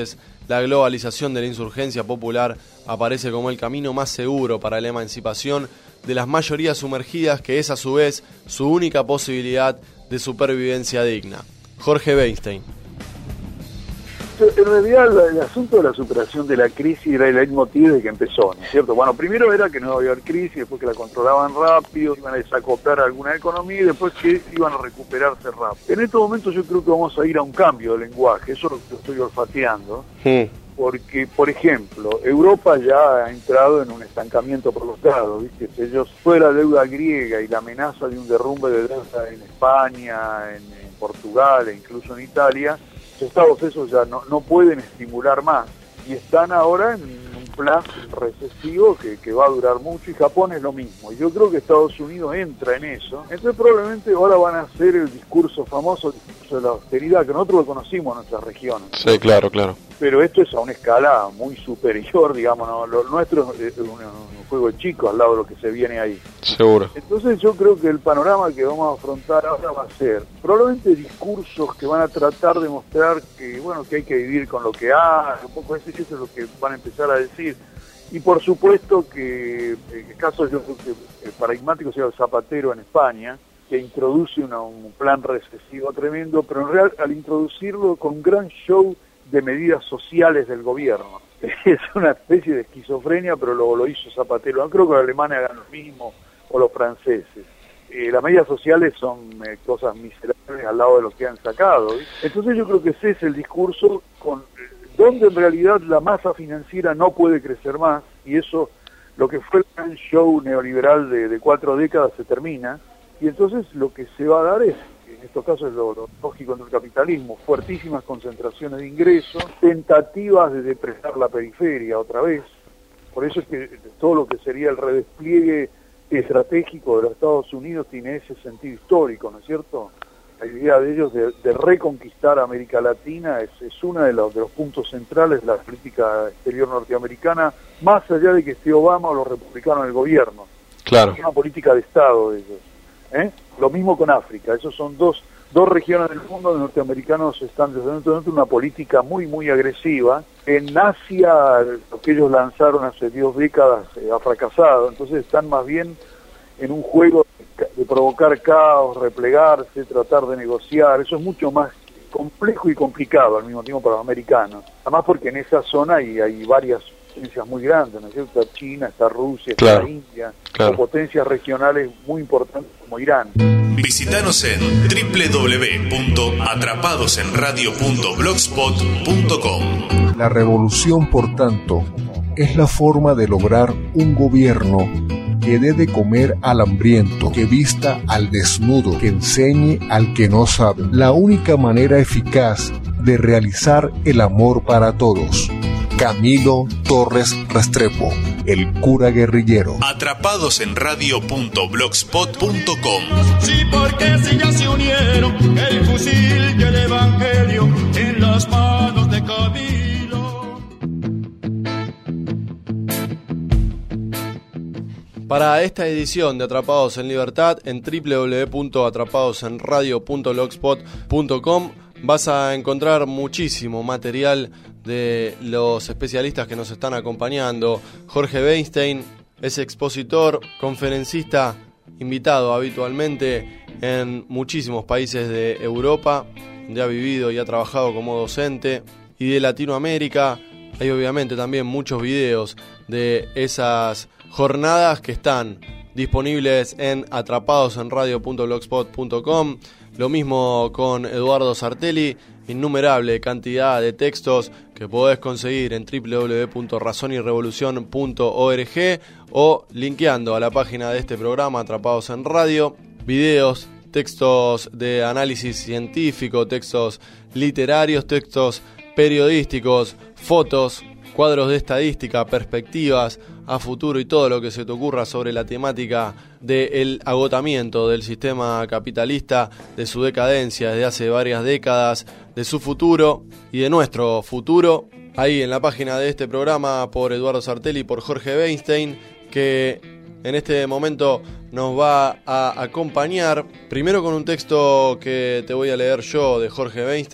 la globalización de la insurgencia popular aparece como el camino más seguro para la emancipación de las mayorías sumergidas, que es a su vez su única posibilidad de supervivencia digna. Jorge Weinstein. En realidad el asunto de la superación de la crisis era el leitmotiv de que empezó, ¿no es cierto? Bueno, primero era que no iba a haber crisis, después que la controlaban rápido, iban a desacoplar alguna economía y después que iban a recuperarse rápido. En estos momentos yo creo que vamos a ir a un cambio de lenguaje, eso lo estoy olfateando, sí. Porque, por ejemplo, Europa ya ha entrado en un estancamiento por los lados, ¿viste? Ellos, fue la deuda griega y la amenaza de un derrumbe de deuda en España, en, en Portugal e incluso en Italia, los estados esos ya no, no pueden estimular más y están ahora en un plan recesivo que, que va a durar mucho, y Japón es lo mismo. Y yo creo que Estados Unidos entra en eso. Entonces probablemente ahora van a hacer el discurso famoso, el discurso de la austeridad, que nosotros lo conocimos en nuestras regiones. Sí, claro, claro. Pero esto es a una escala muy superior, digamos, ¿no? Lo nuestro es un, un juego chico al lado de lo que se viene ahí. Seguro. Entonces yo creo que el panorama que vamos a afrontar ahora va a ser probablemente discursos que van a tratar de mostrar que, bueno, que hay que vivir con lo que hay, un poco eso, eso es lo que van a empezar a decir. Y por supuesto que el caso yo creo que el paradigmático sea el Zapatero en España, que introduce una, un plan recesivo tremendo, pero en realidad al introducirlo con un gran show de medidas sociales del gobierno. Es una especie de esquizofrenia, pero luego lo hizo Zapatero. No creo que los alemanes hagan lo mismo, o los franceses. Eh, las medidas sociales son eh, cosas miserables al lado de lo que han sacado, ¿sí? Entonces yo creo que ese es el discurso con eh, donde en realidad la masa financiera no puede crecer más, y eso, lo que fue el gran show neoliberal de, de cuatro décadas se termina, y entonces lo que se va a dar es, en estos casos es lo, lo lógico del capitalismo, fuertísimas concentraciones de ingresos, tentativas de depresar la periferia otra vez. Por eso es que todo lo que sería el redespliegue estratégico de los Estados Unidos tiene ese sentido histórico, ¿no es cierto? La idea de ellos de, de reconquistar América Latina es, es uno de los, de los puntos centrales de la política exterior norteamericana, más allá de que esté Obama o los republicanos en el gobierno. Claro. Es una política de Estado de ellos. ¿Eh? Lo mismo con África, esos son dos, dos regiones del mundo donde los norteamericanos están desarrollando una política muy, muy agresiva. En Asia, lo que ellos lanzaron hace dos décadas eh, ha fracasado, entonces están más bien en un juego de, de provocar caos, replegarse, tratar de negociar. Eso es mucho más complejo y complicado al mismo tiempo para los americanos. Además porque en esa zona hay, hay varias potencias muy grandes, ¿no es cierto? Está China, está Rusia, claro, está India, claro, o potencias regionales muy importantes como Irán. Visítanos en doble u doble u doble u punto atrapados en radio punto blogspot punto com. La revolución, por tanto, es la forma de lograr un gobierno que dé de comer al hambriento, que vista al desnudo, que enseñe al que no sabe. La única manera eficaz de realizar el amor para todos. Camilo Torres Restrepo, el cura guerrillero. Atrapados en radio punto blogspot punto com. Sí, porque si ya se unieron el fusil y el evangelio en las manos de Camilo. Para esta edición de Atrapados en Libertad, en doble u doble u doble u punto atrapados en radio punto blogspot punto com vas a encontrar muchísimo material de los especialistas que nos están acompañando. Jorge Weinstein es expositor, conferencista, invitado habitualmente en muchísimos países de Europa, donde ha vivido y ha trabajado como docente, y de Latinoamérica. Hay obviamente también muchos videos de esas jornadas que están disponibles en atrapados en radio punto blogspot punto com. Lo mismo con Eduardo Sartelli, innumerable cantidad de textos que podés conseguir en doble u doble u doble u punto razón y revolución punto org o linkeando a la página de este programa Atrapados en Radio, videos, textos de análisis científico, textos literarios, textos periodísticos, fotos, cuadros de estadística, perspectivas a futuro y todo lo que se te ocurra sobre la temática del agotamiento del sistema capitalista, de su decadencia desde hace varias décadas, de su futuro y de nuestro futuro. Ahí en la página de este programa por Eduardo Sartelli y por Jorge Weinstein, que en este momento nos va a acompañar primero con un texto que te voy a leer yo de Jorge Weinstein,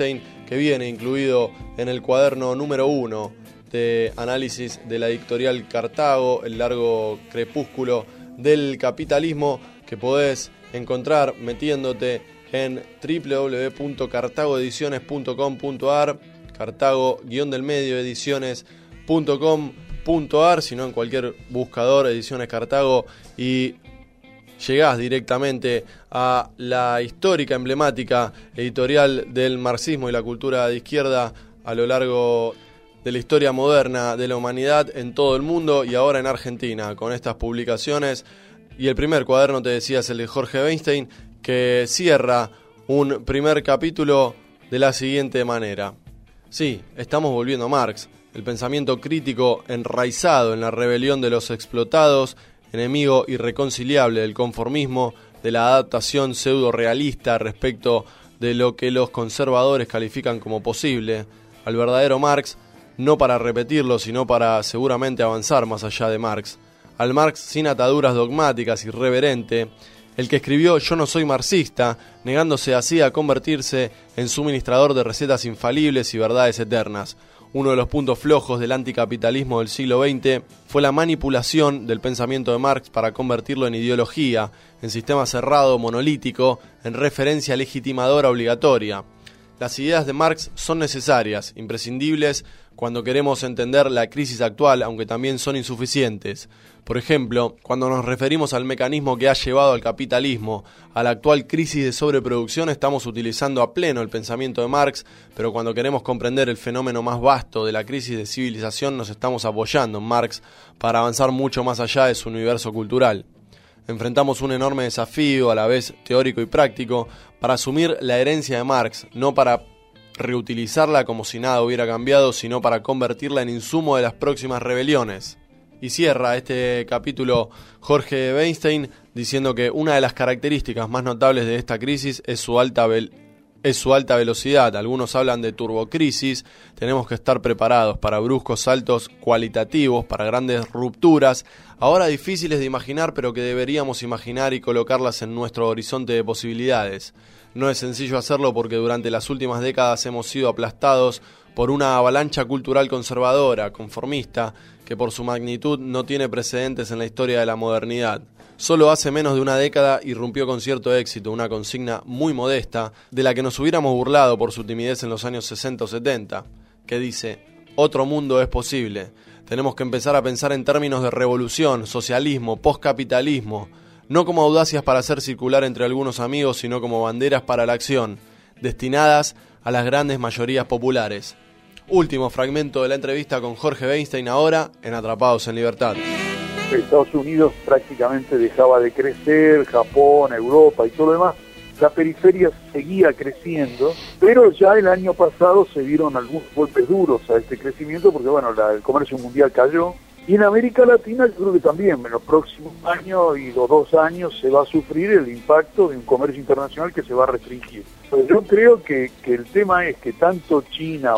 que viene incluido en el cuaderno número uno de análisis de la editorial Cartago, el largo crepúsculo del capitalismo, que podés encontrar metiéndote en doble u doble u doble u punto cartago ediciones punto com punto a r, cartago guión del medio ediciones punto com punto a r, sino en cualquier buscador Ediciones Cartago, y llegás directamente a la histórica, emblemática editorial del marxismo y la cultura de izquierda a lo largo de la historia moderna de la humanidad en todo el mundo y ahora en Argentina, con estas publicaciones. Y el primer cuaderno, te decía, es el de Jorge Weinstein, que cierra un primer capítulo de la siguiente manera. Sí, estamos volviendo a Marx, el pensamiento crítico enraizado en la rebelión de los explotados, enemigo irreconciliable del conformismo, de la adaptación pseudo-realista respecto de lo que los conservadores califican como posible, al verdadero Marx, no para repetirlo, sino para seguramente avanzar más allá de Marx, al Marx sin ataduras dogmáticas, irreverente, el que escribió Yo no soy marxista, negándose así a convertirse en suministrador de recetas infalibles y verdades eternas. Uno de los puntos flojos del anticapitalismo del siglo veinte fue la manipulación del pensamiento de Marx para convertirlo en ideología, en sistema cerrado, monolítico, en referencia legitimadora obligatoria. Las ideas de Marx son necesarias, imprescindibles, cuando queremos entender la crisis actual, aunque también son insuficientes. Por ejemplo, cuando nos referimos al mecanismo que ha llevado al capitalismo a la actual crisis de sobreproducción, estamos utilizando a pleno el pensamiento de Marx, pero cuando queremos comprender el fenómeno más vasto de la crisis de civilización, nos estamos apoyando en Marx para avanzar mucho más allá de su universo cultural. Enfrentamos un enorme desafío, a la vez teórico y práctico, para asumir la herencia de Marx, no para reutilizarla como si nada hubiera cambiado, sino para convertirla en insumo de las próximas rebeliones. Y cierra este capítulo Jorge Weinstein diciendo que una de las características más notables de esta crisis es su alta ve- es su alta velocidad. Algunos hablan de turbocrisis. Tenemos que estar preparados para bruscos saltos cualitativos, para grandes rupturas, ahora difíciles de imaginar, pero que deberíamos imaginar y colocarlas en nuestro horizonte de posibilidades. No es sencillo hacerlo porque durante las últimas décadas hemos sido aplastados por una avalancha cultural conservadora, conformista, que por su magnitud no tiene precedentes en la historia de la modernidad. Solo hace menos de una década irrumpió con cierto éxito una consigna muy modesta, de la que nos hubiéramos burlado por su timidez en los años sesenta o setenta, que dice: otro mundo es posible. Tenemos que empezar a pensar en términos de revolución, socialismo, postcapitalismo, no como audacias para hacer circular entre algunos amigos, sino como banderas para la acción, destinadas a las grandes mayorías populares. Último fragmento de la entrevista con Jorge Weinstein ahora en Atrapados en Libertad. Estados Unidos prácticamente dejaba de crecer, Japón, Europa y todo lo demás. La periferia seguía creciendo, pero ya el año pasado se dieron algunos golpes duros a este crecimiento porque bueno, la, el comercio mundial cayó. Y en América Latina yo creo que también en los próximos años y los dos años se va a sufrir el impacto de un comercio internacional que se va a restringir. Pero yo creo que, que el tema es que tanto China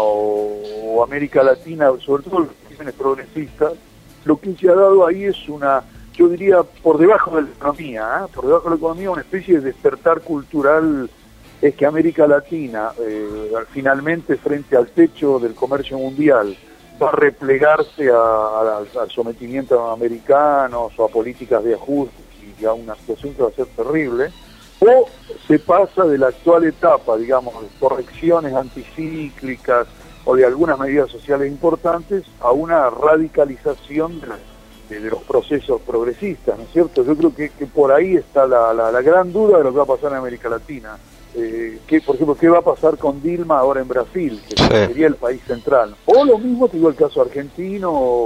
o, o América Latina, sobre todo los regímenes progresistas, lo que se ha dado ahí es una, yo diría, por debajo de la economía, ¿eh? por debajo de la economía, una especie de despertar cultural. Es que América Latina, eh, finalmente frente al techo del comercio mundial, va a replegarse a, a, al sometimiento a americanos o a políticas de ajuste y a una situación que va a ser terrible, o se pasa de la actual etapa, digamos, de correcciones anticíclicas o de algunas medidas sociales importantes a una radicalización de, la, de, de los procesos progresistas, ¿no es cierto? Yo creo que, que por ahí está la, la, la gran duda de lo que va a pasar en América Latina. Eh, que, por ejemplo, ¿qué va a pasar con Dilma ahora en Brasil, que sí. sería el país central? O lo mismo, te digo, el caso argentino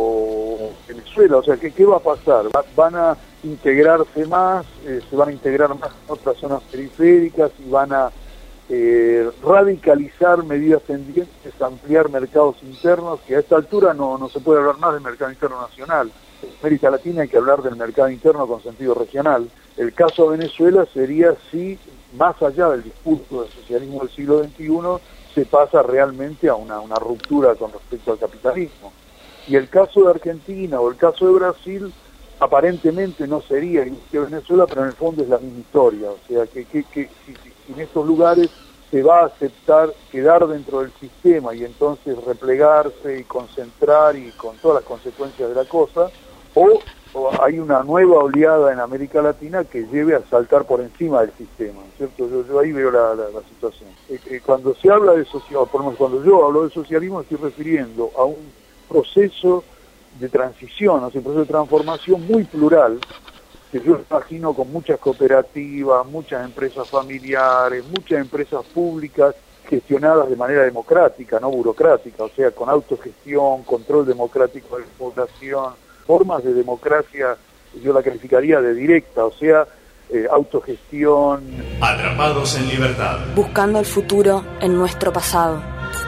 o Venezuela, o sea, ¿qué, qué va a pasar? Va, ¿Van a integrarse más, eh, se van a integrar más en otras zonas periféricas y van a eh, radicalizar medidas tendientes a ampliar mercados internos, que a esta altura no, no se puede hablar más del mercado interno nacional? En América Latina hay que hablar del mercado interno con sentido regional. El caso de Venezuela sería si, más allá del discurso del socialismo del siglo veintiuno, se pasa realmente a una, una ruptura con respecto al capitalismo. Y el caso de Argentina o el caso de Brasil, aparentemente no sería igual que Venezuela, pero en el fondo es la misma historia. O sea, que, que, que si, si en estos lugares se va a aceptar quedar dentro del sistema y entonces replegarse y concentrar y con todas las consecuencias de la cosa, o, o hay una nueva oleada en América Latina que lleve a saltar por encima del sistema, ¿cierto? Yo, yo ahí veo la, la, la situación. Eh, eh, cuando se habla de socialismo, por lo menos cuando yo hablo de socialismo, estoy refiriendo a un proceso de transición, o sea, un proceso de transformación muy plural, que yo imagino con muchas cooperativas, muchas empresas familiares, muchas empresas públicas gestionadas de manera democrática, no burocrática, o sea, con autogestión, control democrático de la población, formas de democracia, yo la calificaría de directa, o sea, eh, autogestión. Atrapados en libertad. Buscando el futuro en nuestro pasado.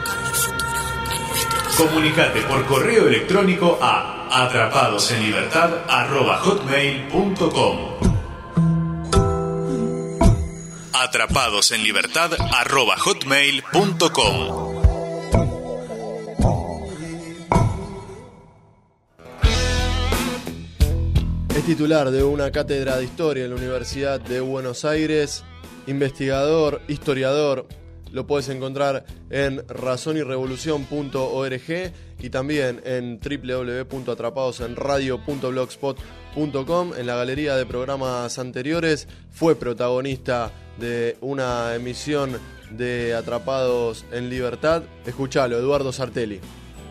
Comunicate por correo electrónico a atrapadosenlibertad arroba hotmail punto com. atrapadosenlibertad arroba hotmail punto com. Es titular de una cátedra de historia en la Universidad de Buenos Aires, investigador, historiador. Lo puedes encontrar en razón y revolución punto org y también en doble u doble u doble u punto atrapadosenradio punto blogspot punto com. En la galería de programas anteriores fue protagonista de una emisión de Atrapados en Libertad. Escuchalo, Eduardo Sartelli.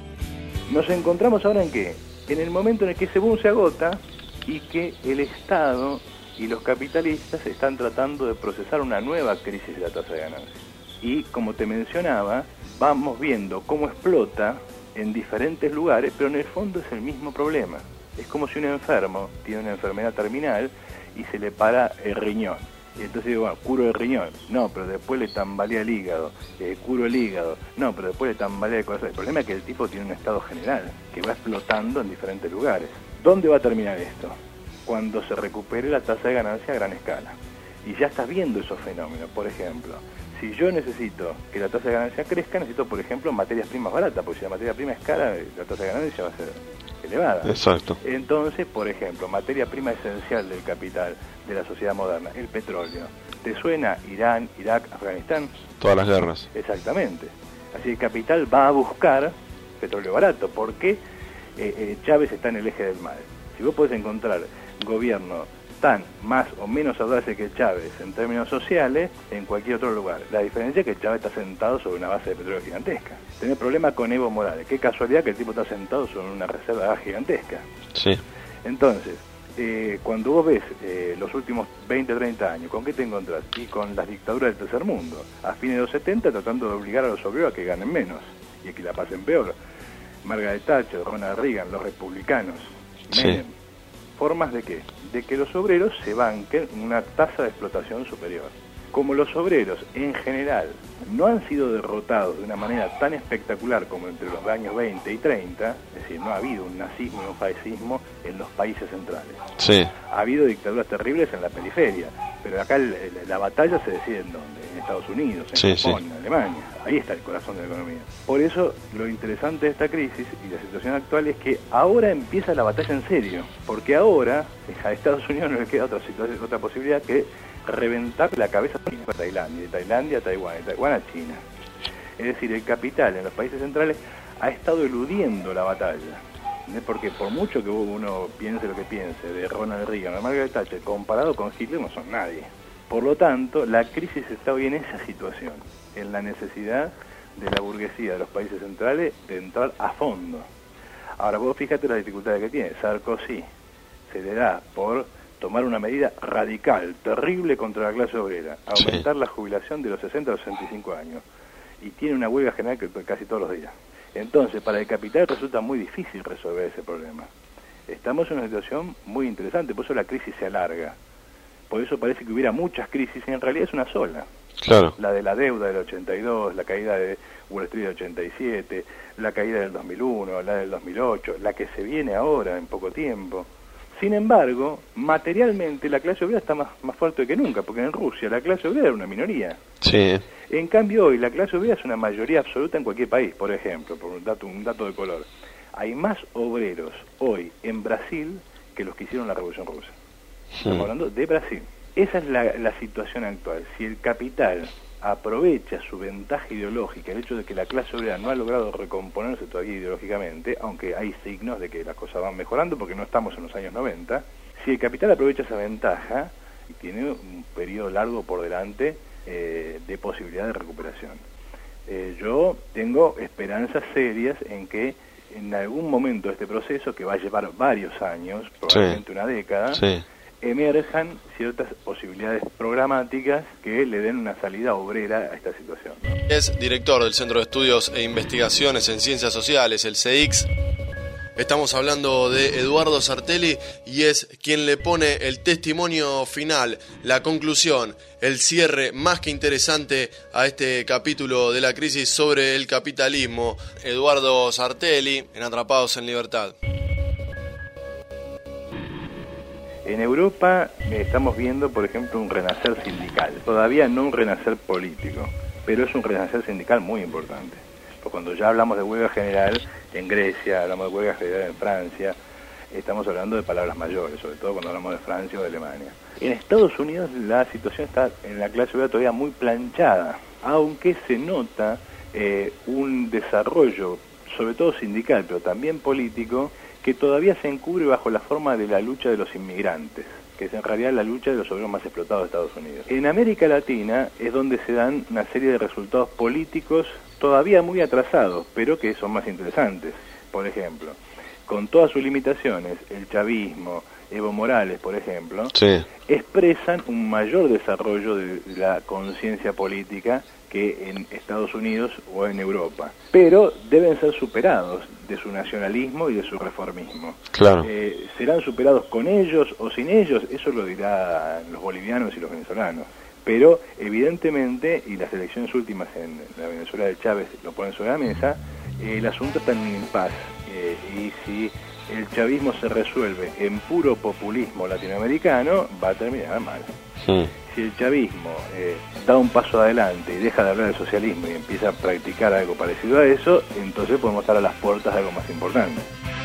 Nos encontramos ahora en qué? En el momento en el que ese boom se agota y que el Estado y los capitalistas están tratando de procesar una nueva crisis de la tasa de ganancia. Y como te mencionaba, vamos viendo cómo explota en diferentes lugares, pero en el fondo es el mismo problema. Es como si un enfermo tiene una enfermedad terminal y se le para el riñón. Y entonces digo, bueno, curo el riñón. No, pero después le tambalea el hígado. Eh, curo el hígado. No, pero después le tambalea el corazón. El problema es que el tipo tiene un estado general que va explotando en diferentes lugares. ¿Dónde va a terminar esto? Cuando se recupere la tasa de ganancia a gran escala. Y ya estás viendo esos fenómenos. Por ejemplo, si yo necesito que la tasa de ganancia crezca, necesito, por ejemplo, materias primas baratas, porque si la materia prima es cara, la tasa de ganancia va a ser elevada. Exacto. Entonces, por ejemplo, materia prima esencial del capital de la sociedad moderna, el petróleo. ¿Te suena Irán, Irak, Afganistán? Todas las guerras. Exactamente. Así el capital va a buscar petróleo barato, porque eh, eh, Chávez está en el eje del mal. Si vos podés encontrar gobierno tan más o menos audaces que Chávez en términos sociales en cualquier otro lugar. La diferencia es que Chávez está sentado sobre una base de petróleo gigantesca. Tenés problema con Evo Morales. Qué casualidad que el tipo está sentado sobre una reserva de gas gigantesca. Sí. Entonces, eh, cuando vos ves eh, los últimos veinte, treinta años, ¿con qué te encontrás? Y con las dictaduras del tercer mundo. A fines de los setenta tratando de obligar a los obreros a que ganen menos y a que la pasen peor. Margaret Thatcher, Ronald Reagan, los republicanos. Menem. Sí. ¿Formas de qué? De que los obreros se banquen una tasa de explotación superior. Como los obreros, en general, no han sido derrotados de una manera tan espectacular como entre los años veinte y treinta, es decir, no ha habido un nazismo y un fascismo en los países centrales. Sí. Ha habido dictaduras terribles en la periferia, pero acá el, el, la batalla se decide en dónde, en Estados Unidos, en sí, Japón, sí. en Alemania. Ahí está el corazón de la economía. Por eso, lo interesante de esta crisis y la situación actual es que ahora empieza la batalla en serio, porque ahora a Estados Unidos no le queda otra situación, otra posibilidad que reventar la cabeza a Tailandia, de Tailandia a Taiwán, de Taiwán a China. Es decir, el capital en los países centrales ha estado eludiendo la batalla. Porque por mucho que uno piense lo que piense de Ronald Reagan o Margaret Thatcher, comparado con Hitler no son nadie. Por lo tanto, la crisis está hoy en esa situación, en la necesidad de la burguesía de los países centrales de entrar a fondo. Ahora vos fíjate las dificultades que tiene. Sarkozy se le da por tomar una medida radical, terrible contra la clase obrera, aumentar sí. la jubilación de los sesenta a los sesenta y cinco años, y tiene una huelga general que casi todos los días. Entonces, para el capital resulta muy difícil resolver ese problema. Estamos en una situación muy interesante, por eso la crisis se alarga. Por eso parece que hubiera muchas crisis, y en realidad es una sola. Claro. La de la deuda del ochenta y dos, la caída de Wall Street del ochenta y siete, la caída del dos mil uno, la del dos mil ocho, la que se viene ahora en poco tiempo. Sin embargo, materialmente la clase obrera está más, más fuerte que nunca, porque en Rusia la clase obrera era una minoría. Sí. En cambio hoy la clase obrera es una mayoría absoluta en cualquier país. Por ejemplo, por un dato, un dato de color, hay más obreros hoy en Brasil que los que hicieron la Revolución Rusa. Estamos hablando de Brasil. Esa es la, la situación actual. Si el capital aprovecha su ventaja ideológica, el hecho de que la clase obrera no ha logrado recomponerse todavía ideológicamente, aunque hay signos de que las cosas van mejorando porque no estamos en los años noventa, si el capital aprovecha esa ventaja, tiene un periodo largo por delante eh, de posibilidad de recuperación. Eh, yo tengo esperanzas serias en que en algún momento de este proceso, que va a llevar varios años, probablemente sí. una década, sí. emerjan ciertas posibilidades programáticas que le den una salida obrera a esta situación. Es director del Centro de Estudios e Investigaciones en Ciencias Sociales, el C E I C S. Estamos hablando de Eduardo Sartelli y es quien le pone el testimonio final, la conclusión, el cierre más que interesante a este capítulo de la crisis sobre el capitalismo. Eduardo Sartelli, en Atrapados en Libertad. En Europa estamos viendo, por ejemplo, un renacer sindical. Todavía no un renacer político, pero es un renacer sindical muy importante. Porque cuando ya hablamos de huelga general en Grecia, hablamos de huelga general en Francia, estamos hablando de palabras mayores, sobre todo cuando hablamos de Francia o de Alemania. En Estados Unidos la situación está en la clase obrera todavía muy planchada, aunque se nota eh, un desarrollo, sobre todo sindical, pero también político, que todavía se encubre bajo la forma de la lucha de los inmigrantes, que es en realidad la lucha de los obreros más explotados de Estados Unidos. En América Latina es donde se dan una serie de resultados políticos todavía muy atrasados, pero que son más interesantes. Por ejemplo, con todas sus limitaciones, el chavismo, Evo Morales, por ejemplo, sí. expresan un mayor desarrollo de la conciencia política que en Estados Unidos o en Europa, pero deben ser superados de su nacionalismo y de su reformismo. Claro. Eh, ¿serán superados con ellos o sin ellos? Eso lo dirán los bolivianos y los venezolanos. Pero evidentemente, y las elecciones últimas en la Venezuela de Chávez lo ponen sobre la mesa, eh, el asunto está en impas. Eh, y si el chavismo se resuelve en puro populismo latinoamericano, va a terminar mal. Sí. Si el chavismo eh, da un paso adelante y deja de hablar del socialismo y empieza a practicar algo parecido a eso, entonces podemos estar a las puertas de algo más importante.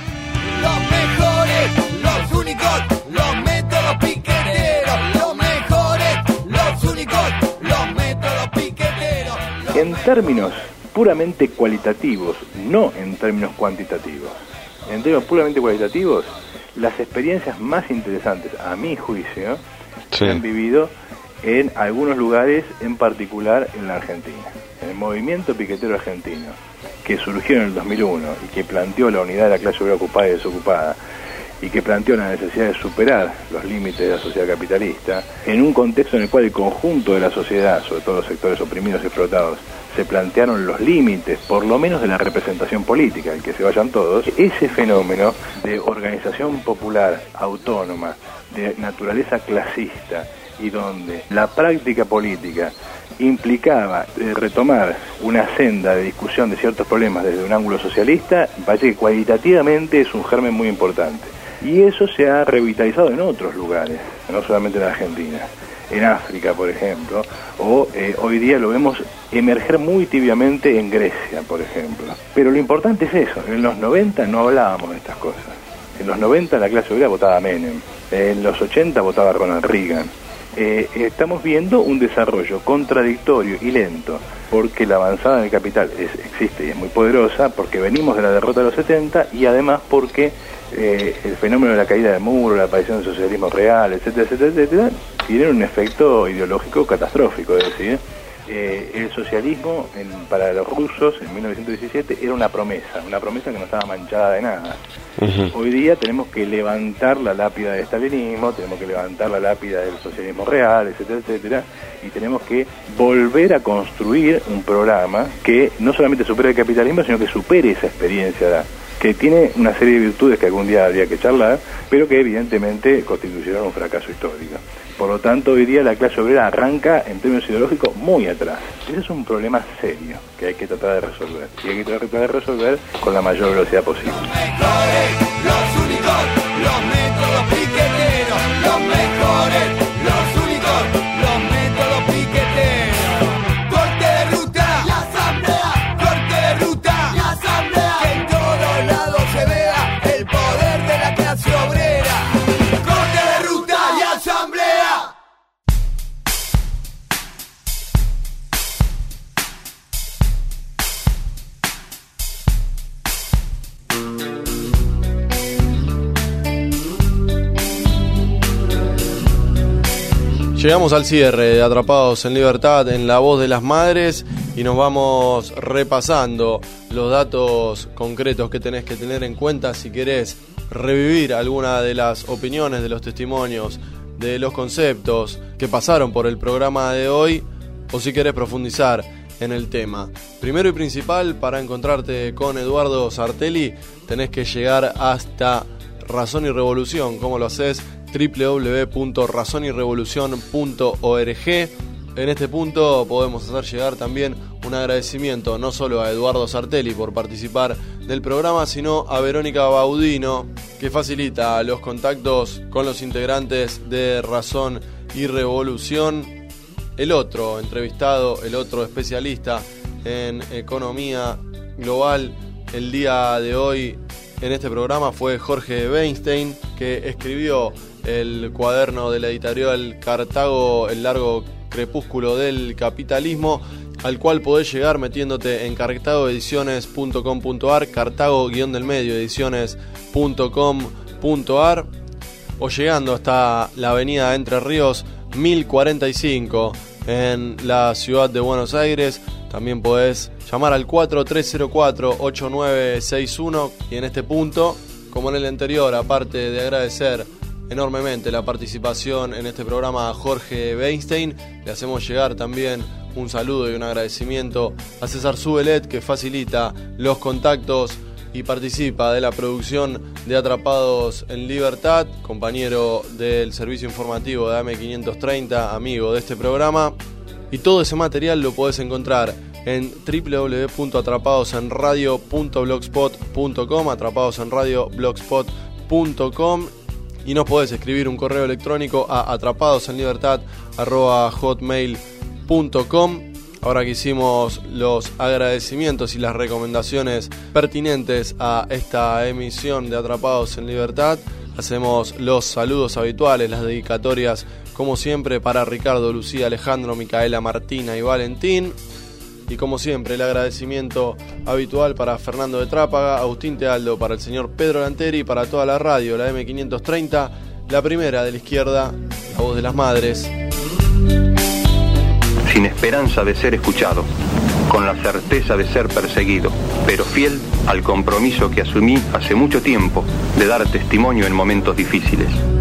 Los mejores, los únicos, los métodos piqueteros, los mejores, los únicos, los métodos piqueteros. Los en términos puramente cualitativos, no en términos cuantitativos. En términos puramente cualitativos, las experiencias más interesantes, a mi juicio, sí. se han vivido en algunos lugares, en particular en la Argentina. En el movimiento piquetero argentino, que surgió en el dos mil uno y que planteó la unidad de la clase obrera ocupada y desocupada, y que planteó la necesidad de superar los límites de la sociedad capitalista, en un contexto en el cual el conjunto de la sociedad, sobre todo los sectores oprimidos y explotados, se plantearon los límites, por lo menos de la representación política, el que se vayan todos, ese fenómeno de organización popular, autónoma, de naturaleza clasista, y donde la práctica política implicaba eh, retomar una senda de discusión de ciertos problemas desde un ángulo socialista, parece que cualitativamente es un germen muy importante. Y eso se ha revitalizado en otros lugares, no solamente en Argentina, en África, por ejemplo, o eh, hoy día lo vemos emerger muy tibiamente en Grecia, por ejemplo. Pero lo importante es eso, en los noventa no hablábamos de estas cosas. En los noventa la clase obrera votaba a Menem, en los ochenta votaba a Ronald Reagan. Eh, estamos viendo un desarrollo contradictorio y lento, porque la avanzada del capital es, existe y es muy poderosa, porque venimos de la derrota de los setenta y además porque eh, el fenómeno de la caída del muro, la aparición del socialismo real, etcétera, etcétera, etcétera, tiene un efecto ideológico catastrófico, es decir, eh, el socialismo en, para los rusos en mil novecientos diecisiete era una promesa, una promesa que no estaba manchada de nada. Uh-huh. Hoy día tenemos que levantar la lápida del estalinismo, tenemos que levantar la lápida del socialismo real, etcétera, etcétera, y tenemos que volver a construir un programa que no solamente supere el capitalismo, sino que supere esa experiencia, que tiene una serie de virtudes que algún día habría que charlar, pero que evidentemente constituyeron un fracaso histórico. Por lo tanto, hoy día la clase obrera arranca en términos ideológicos muy atrás. Ese es un problema serio que hay que tratar de resolver. Y hay que tratar de resolver con la mayor velocidad posible. Los mejores, los únicos, los métodos piqueteros. Los mejores, los únicos, los métodos piqueteros. Corte de ruta, la asamblea. Corte de ruta, la asamblea. Que en todos lados se vea el poder de la clase obrera. Corte de ruta y asamblea. Llegamos al cierre de Atrapados en Libertad en La Voz de las Madres y nos vamos repasando los datos concretos que tenés que tener en cuenta si querés revivir alguna de las opiniones, de los testimonios, de los conceptos que pasaron por el programa de hoy o si querés profundizar en el tema. Primero y principal, para encontrarte con Eduardo Sartelli tenés que llegar hasta Razón y Revolución. ¿Cómo lo haces? doble u doble u doble u punto razón y revolución punto org. En este punto podemos hacer llegar también un agradecimiento no solo a Eduardo Sartelli por participar del programa, sino a Verónica Baudino, que facilita los contactos con los integrantes de Razón y Revolución. El otro entrevistado, el otro especialista en economía global el día de hoy en este programa fue Jorge Weinstein, que escribió el cuaderno de la editorial Cartago, El largo crepúsculo del capitalismo, al cual podés llegar metiéndote en cartago ediciones punto com punto ar, cartago guión del medio ediciones punto com punto ar, o llegando hasta la avenida Entre Ríos mil cuarenta y cinco en la ciudad de Buenos Aires. También podés llamar al cuatro tres cero cuatro ocho nueve seis uno y en este punto, como en el anterior, aparte de agradecer enormemente la participación en este programa a Jorge Weinstein, le hacemos llegar también un saludo y un agradecimiento a César Subelet, que facilita los contactos y participa de la producción de Atrapados en Libertad, compañero del servicio informativo de A M quinientos treinta, amigo de este programa. Y todo ese material lo podés encontrar en doble u doble u doble u punto atrapadosenradio punto blogspot punto com, atrapadosenradio punto blogspot punto com, y nos podés escribir un correo electrónico a atrapadosenlibertad arroba hotmail punto com. Ahora que hicimos los agradecimientos y las recomendaciones pertinentes a esta emisión de Atrapados en Libertad, hacemos los saludos habituales, las dedicatorias como siempre para Ricardo, Lucía, Alejandro, Micaela, Martina y Valentín. Y como siempre el agradecimiento habitual para Fernando de Trápaga, Agustín Tealdo, para el señor Pedro Lanteri, para toda la radio, la M quinientos treinta, la primera de la izquierda, La Voz de las Madres. Sin esperanza de ser escuchado, con la certeza de ser perseguido, pero fiel al compromiso que asumí hace mucho tiempo de dar testimonio en momentos difíciles.